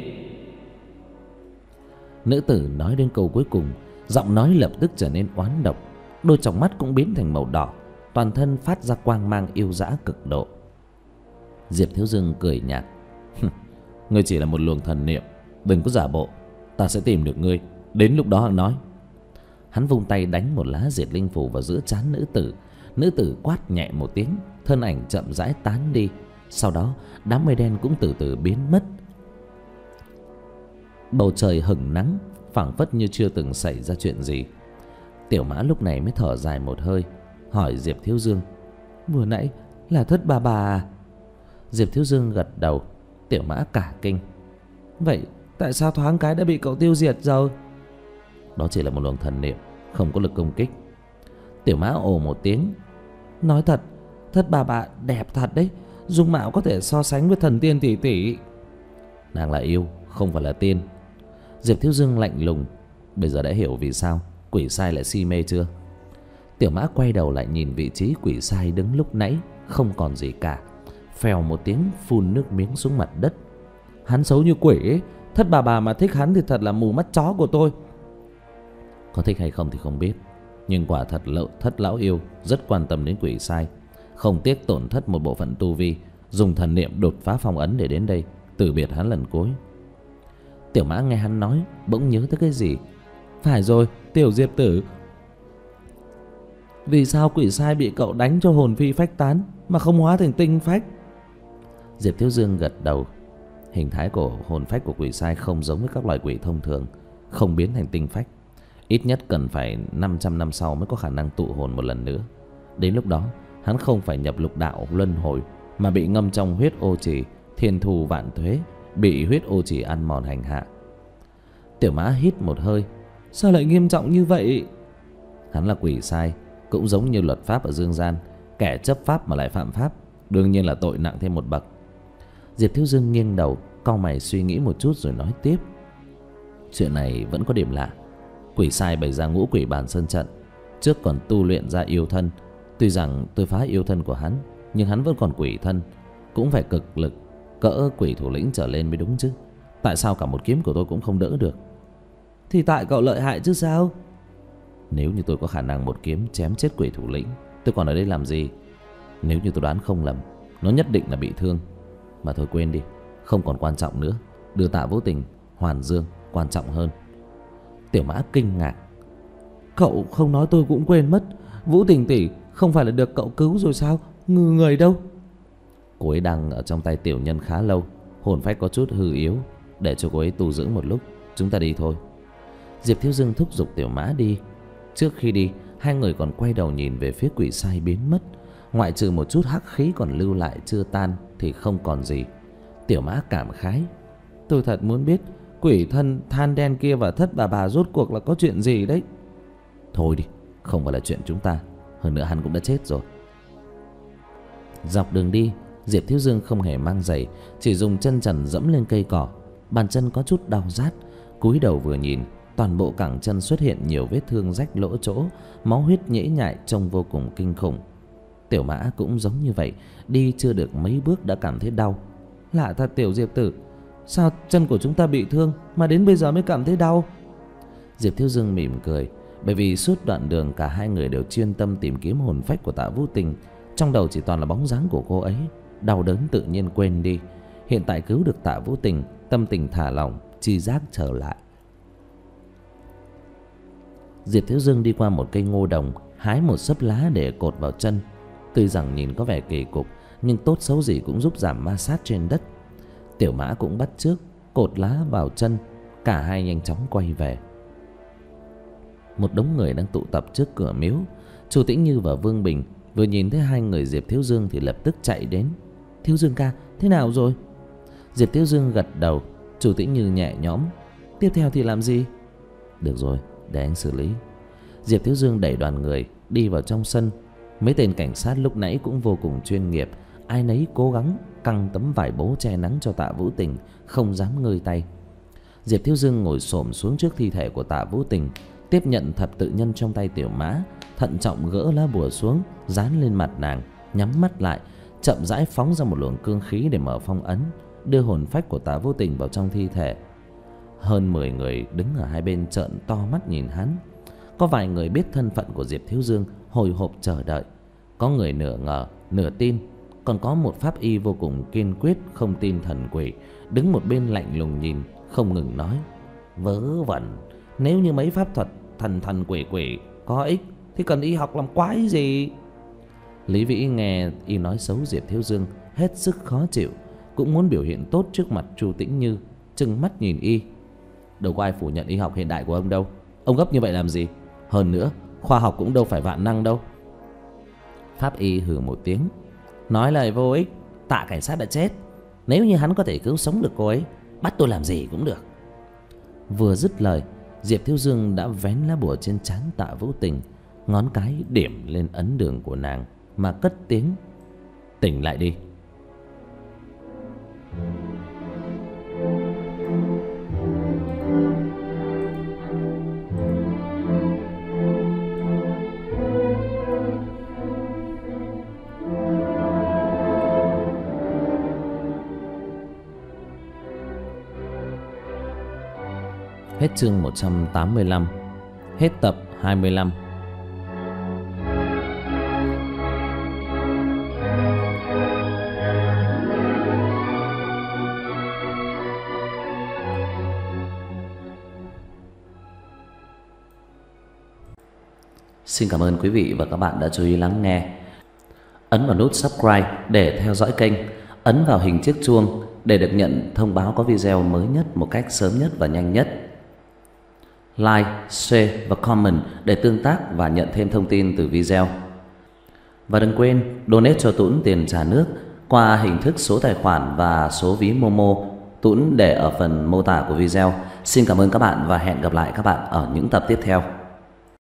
Nữ tử nói đến câu cuối cùng, giọng nói lập tức trở nên oán độc, đôi tròng mắt cũng biến thành màu đỏ, toàn thân phát ra quang mang yêu dã cực độ. Diệp Thiếu Dương cười nhạt. Ngươi chỉ là một luồng thần niệm, đừng có giả bộ, ta sẽ tìm được ngươi, đến lúc đó hẵng nói. Hắn vung tay đánh một lá diệt linh phù vào giữa trán nữ tử. Nữ tử quát nhẹ một tiếng, thân ảnh chậm rãi tán đi. Sau đó đám mây đen cũng từ từ biến mất. Bầu trời hửng nắng, phảng phất như chưa từng xảy ra chuyện gì. Tiểu Mã lúc này mới thở dài một hơi, hỏi Diệp Thiếu Dương: Vừa nãy là Thất bà bà à? Diệp Thiếu Dương gật đầu. Tiểu Mã cả kinh: Vậy tại sao thoáng cái đã bị cậu tiêu diệt rồi? Đó chỉ là một luồng thần niệm, không có lực công kích. Tiểu Mã ồ một tiếng: Nói thật, Thất bà bà đẹp thật đấy, dung mạo có thể so sánh với thần tiên tỷ tỷ. Nàng là yêu, không phải là tiên. Diệp Thiếu Dương lạnh lùng: Bây giờ đã hiểu vì sao quỷ sai lại si mê chưa? Tiểu Mã quay đầu lại nhìn vị trí quỷ sai đứng lúc nãy, không còn gì cả. Phèo một tiếng phun nước miếng xuống mặt đất: Hắn xấu như quỷ ấy. Thất bà bà mà thích hắn thì thật là mù mắt chó của tôi. Có thích hay không thì không biết, nhưng quả thật lậu Thất lão yêu rất quan tâm đến quỷ sai, không tiếc tổn thất một bộ phận tu vi, dùng thần niệm đột phá phong ấn để đến đây từ biệt hắn lần cuối. Tiểu Mã nghe hắn nói bỗng nhớ tới cái gì: Phải rồi, Tiểu Diệp tử, vì sao quỷ sai bị cậu đánh cho hồn phi phách tán mà không hóa thành tinh phách? Diệp Thiếu Dương gật đầu. Hình thái của hồn phách của quỷ sai không giống với các loài quỷ thông thường, không biến thành tinh phách. Ít nhất cần phải năm trăm năm sau mới có khả năng tụ hồn một lần nữa. Đến lúc đó hắn không phải nhập lục đạo luân hồi, mà bị ngâm trong huyết ô trì thiên thù vạn tuế, bị huyết ô trì ăn mòn hành hạ. Tiểu Mã hít một hơi: Sao lại nghiêm trọng như vậy? Hắn là quỷ sai, cũng giống như luật pháp ở dương gian, kẻ chấp pháp mà lại phạm pháp, đương nhiên là tội nặng thêm một bậc. Diệp Thiếu Dương nghiêng đầu, cau mày suy nghĩ một chút rồi nói tiếp: Chuyện này vẫn có điểm lạ. Quỷ sai bày ra ngũ quỷ bàn sơn trận, trước còn tu luyện ra yêu thân. Tuy rằng tôi phá yêu thân của hắn, nhưng hắn vẫn còn quỷ thân, cũng phải cực lực cỡ quỷ thủ lĩnh trở lên mới đúng chứ. Tại sao cả một kiếm của tôi cũng không đỡ được? Thì tại cậu lợi hại chứ sao? Nếu như tôi có khả năng một kiếm chém chết quỷ thủ lĩnh, tôi còn ở đây làm gì? Nếu như tôi đoán không lầm, nó nhất định là bị thương. Mà thôi quên đi, không còn quan trọng nữa. Đưa Tạ Vũ Tình, Hoàn Dương quan trọng hơn. Tiểu Mã kinh ngạc: Cậu không nói tôi cũng quên mất. Vũ Tình tỷ không phải là được cậu cứu rồi sao? Người, người đâu? Cô ấy đang ở trong tay tiểu nhân khá lâu, hồn phách có chút hư yếu, để cho cô ấy tu dưỡng một lúc. Chúng ta đi thôi. Diệp Thiếu Dương thúc giục Tiểu Mã đi. Trước khi đi, hai người còn quay đầu nhìn về phía quỷ sai biến mất. Ngoại trừ một chút hắc khí còn lưu lại chưa tan thì không còn gì. Tiểu Mã cảm khái: Tôi thật muốn biết quỷ thân than đen kia và Thất bà bà rốt cuộc là có chuyện gì đấy. Thôi đi, không phải là chuyện chúng ta. Hơn nữa hắn cũng đã chết rồi. Dọc đường đi, Diệp Thiếu Dương không hề mang giày, chỉ dùng chân trần dẫm lên cây cỏ. Bàn chân có chút đau rát. Cúi đầu vừa nhìn, toàn bộ cẳng chân xuất hiện nhiều vết thương rách lỗ chỗ, máu huyết nhễ nhại trông vô cùng kinh khủng. Tiểu Mã cũng giống như vậy, đi chưa được mấy bước đã cảm thấy đau. Lạ thật Tiểu Diệp tử, sao chân của chúng ta bị thương mà đến bây giờ mới cảm thấy đau? Diệp Thiếu Dương mỉm cười, bởi vì suốt đoạn đường cả hai người đều chuyên tâm tìm kiếm hồn phách của Tạ Vũ Tình. Trong đầu chỉ toàn là bóng dáng của cô ấy, đau đớn tự nhiên quên đi. Hiện tại cứu được Tạ Vũ Tình, tâm tình thả lỏng, chi giác trở lại. Diệp Thiếu Dương đi qua một cây ngô đồng, hái một xấp lá để cột vào chân. Tuy rằng nhìn có vẻ kỳ cục, nhưng tốt xấu gì cũng giúp giảm ma sát trên đất. Tiểu Mã cũng bắt chước cột lá vào chân. Cả hai nhanh chóng quay về. Một đống người đang tụ tập trước cửa miếu. Chu Tĩnh Như và Vương Bình vừa nhìn thấy hai người Diệp Thiếu Dương thì lập tức chạy đến: Thiếu Dương ca, thế nào rồi? Diệp Thiếu Dương gật đầu. Chu Tĩnh Như nhẹ nhõm: Tiếp theo thì làm gì? Được rồi, để anh xử lý. Diệp Thiếu Dương đẩy đoàn người đi vào trong sân. Mấy tên cảnh sát lúc nãy cũng vô cùng chuyên nghiệp, ai nấy cố gắng căng tấm vải bố che nắng cho Tạ Vũ Tình, không dám ngơi tay. Diệp Thiếu Dương ngồi xổm xuống trước thi thể của Tạ Vũ Tình, tiếp nhận thập tự nhân trong tay Tiểu Mã, thận trọng gỡ lá bùa xuống, dán lên mặt nàng, nhắm mắt lại, chậm rãi phóng ra một luồng cương khí để mở phong ấn, đưa hồn phách của Tạ Vũ Tình vào trong thi thể. Hơn mười người đứng ở hai bên trợn to mắt nhìn hắn. Có vài người biết thân phận của Diệp Thiếu Dương, hồi hộp chờ đợi. Có người nửa ngờ, nửa tin. Còn có một pháp y vô cùng kiên quyết, không tin thần quỷ, đứng một bên lạnh lùng nhìn, không ngừng nói: Vớ vẩn, nếu như mấy pháp thuật thần thần quỷ quỷ có ích thì cần y học làm quái gì? Lý Vĩ nghe y nói xấu Diệp Thiếu Dương, hết sức khó chịu, cũng muốn biểu hiện tốt trước mặt Chu Tĩnh Như, trừng mắt nhìn y. Đâu có ai phủ nhận y học hiện đại của ông đâu, ông gấp như vậy làm gì? Hơn nữa, khoa học cũng đâu phải vạn năng đâu. Pháp y hừ một tiếng, nói lời vô ích. Tạ cảnh sát đã chết, nếu như hắn có thể cứu sống được cô ấy, bắt tôi làm gì cũng được. Vừa dứt lời, Diệp Thiếu Dương đã vén lá bùa trên trán Tạ Vũ Tình, ngón cái điểm lên ấn đường của nàng mà cất tiếng: tỉnh lại đi. Hết chương một trăm tám mươi lăm. Hết tập hai mươi lăm. Xin cảm ơn quý vị và các bạn đã chú ý lắng nghe. Ấn vào nút subscribe để theo dõi kênh. Ấn vào hình chiếc chuông để được nhận thông báo có video mới nhất một cách sớm nhất và nhanh nhất. Like, share và comment để tương tác và nhận thêm thông tin từ video. Và đừng quên donate cho Tuấn tiền trả nước qua hình thức số tài khoản và số ví Momo Tuấn để ở phần mô tả của video. Xin cảm ơn các bạn và hẹn gặp lại các bạn ở những tập tiếp theo.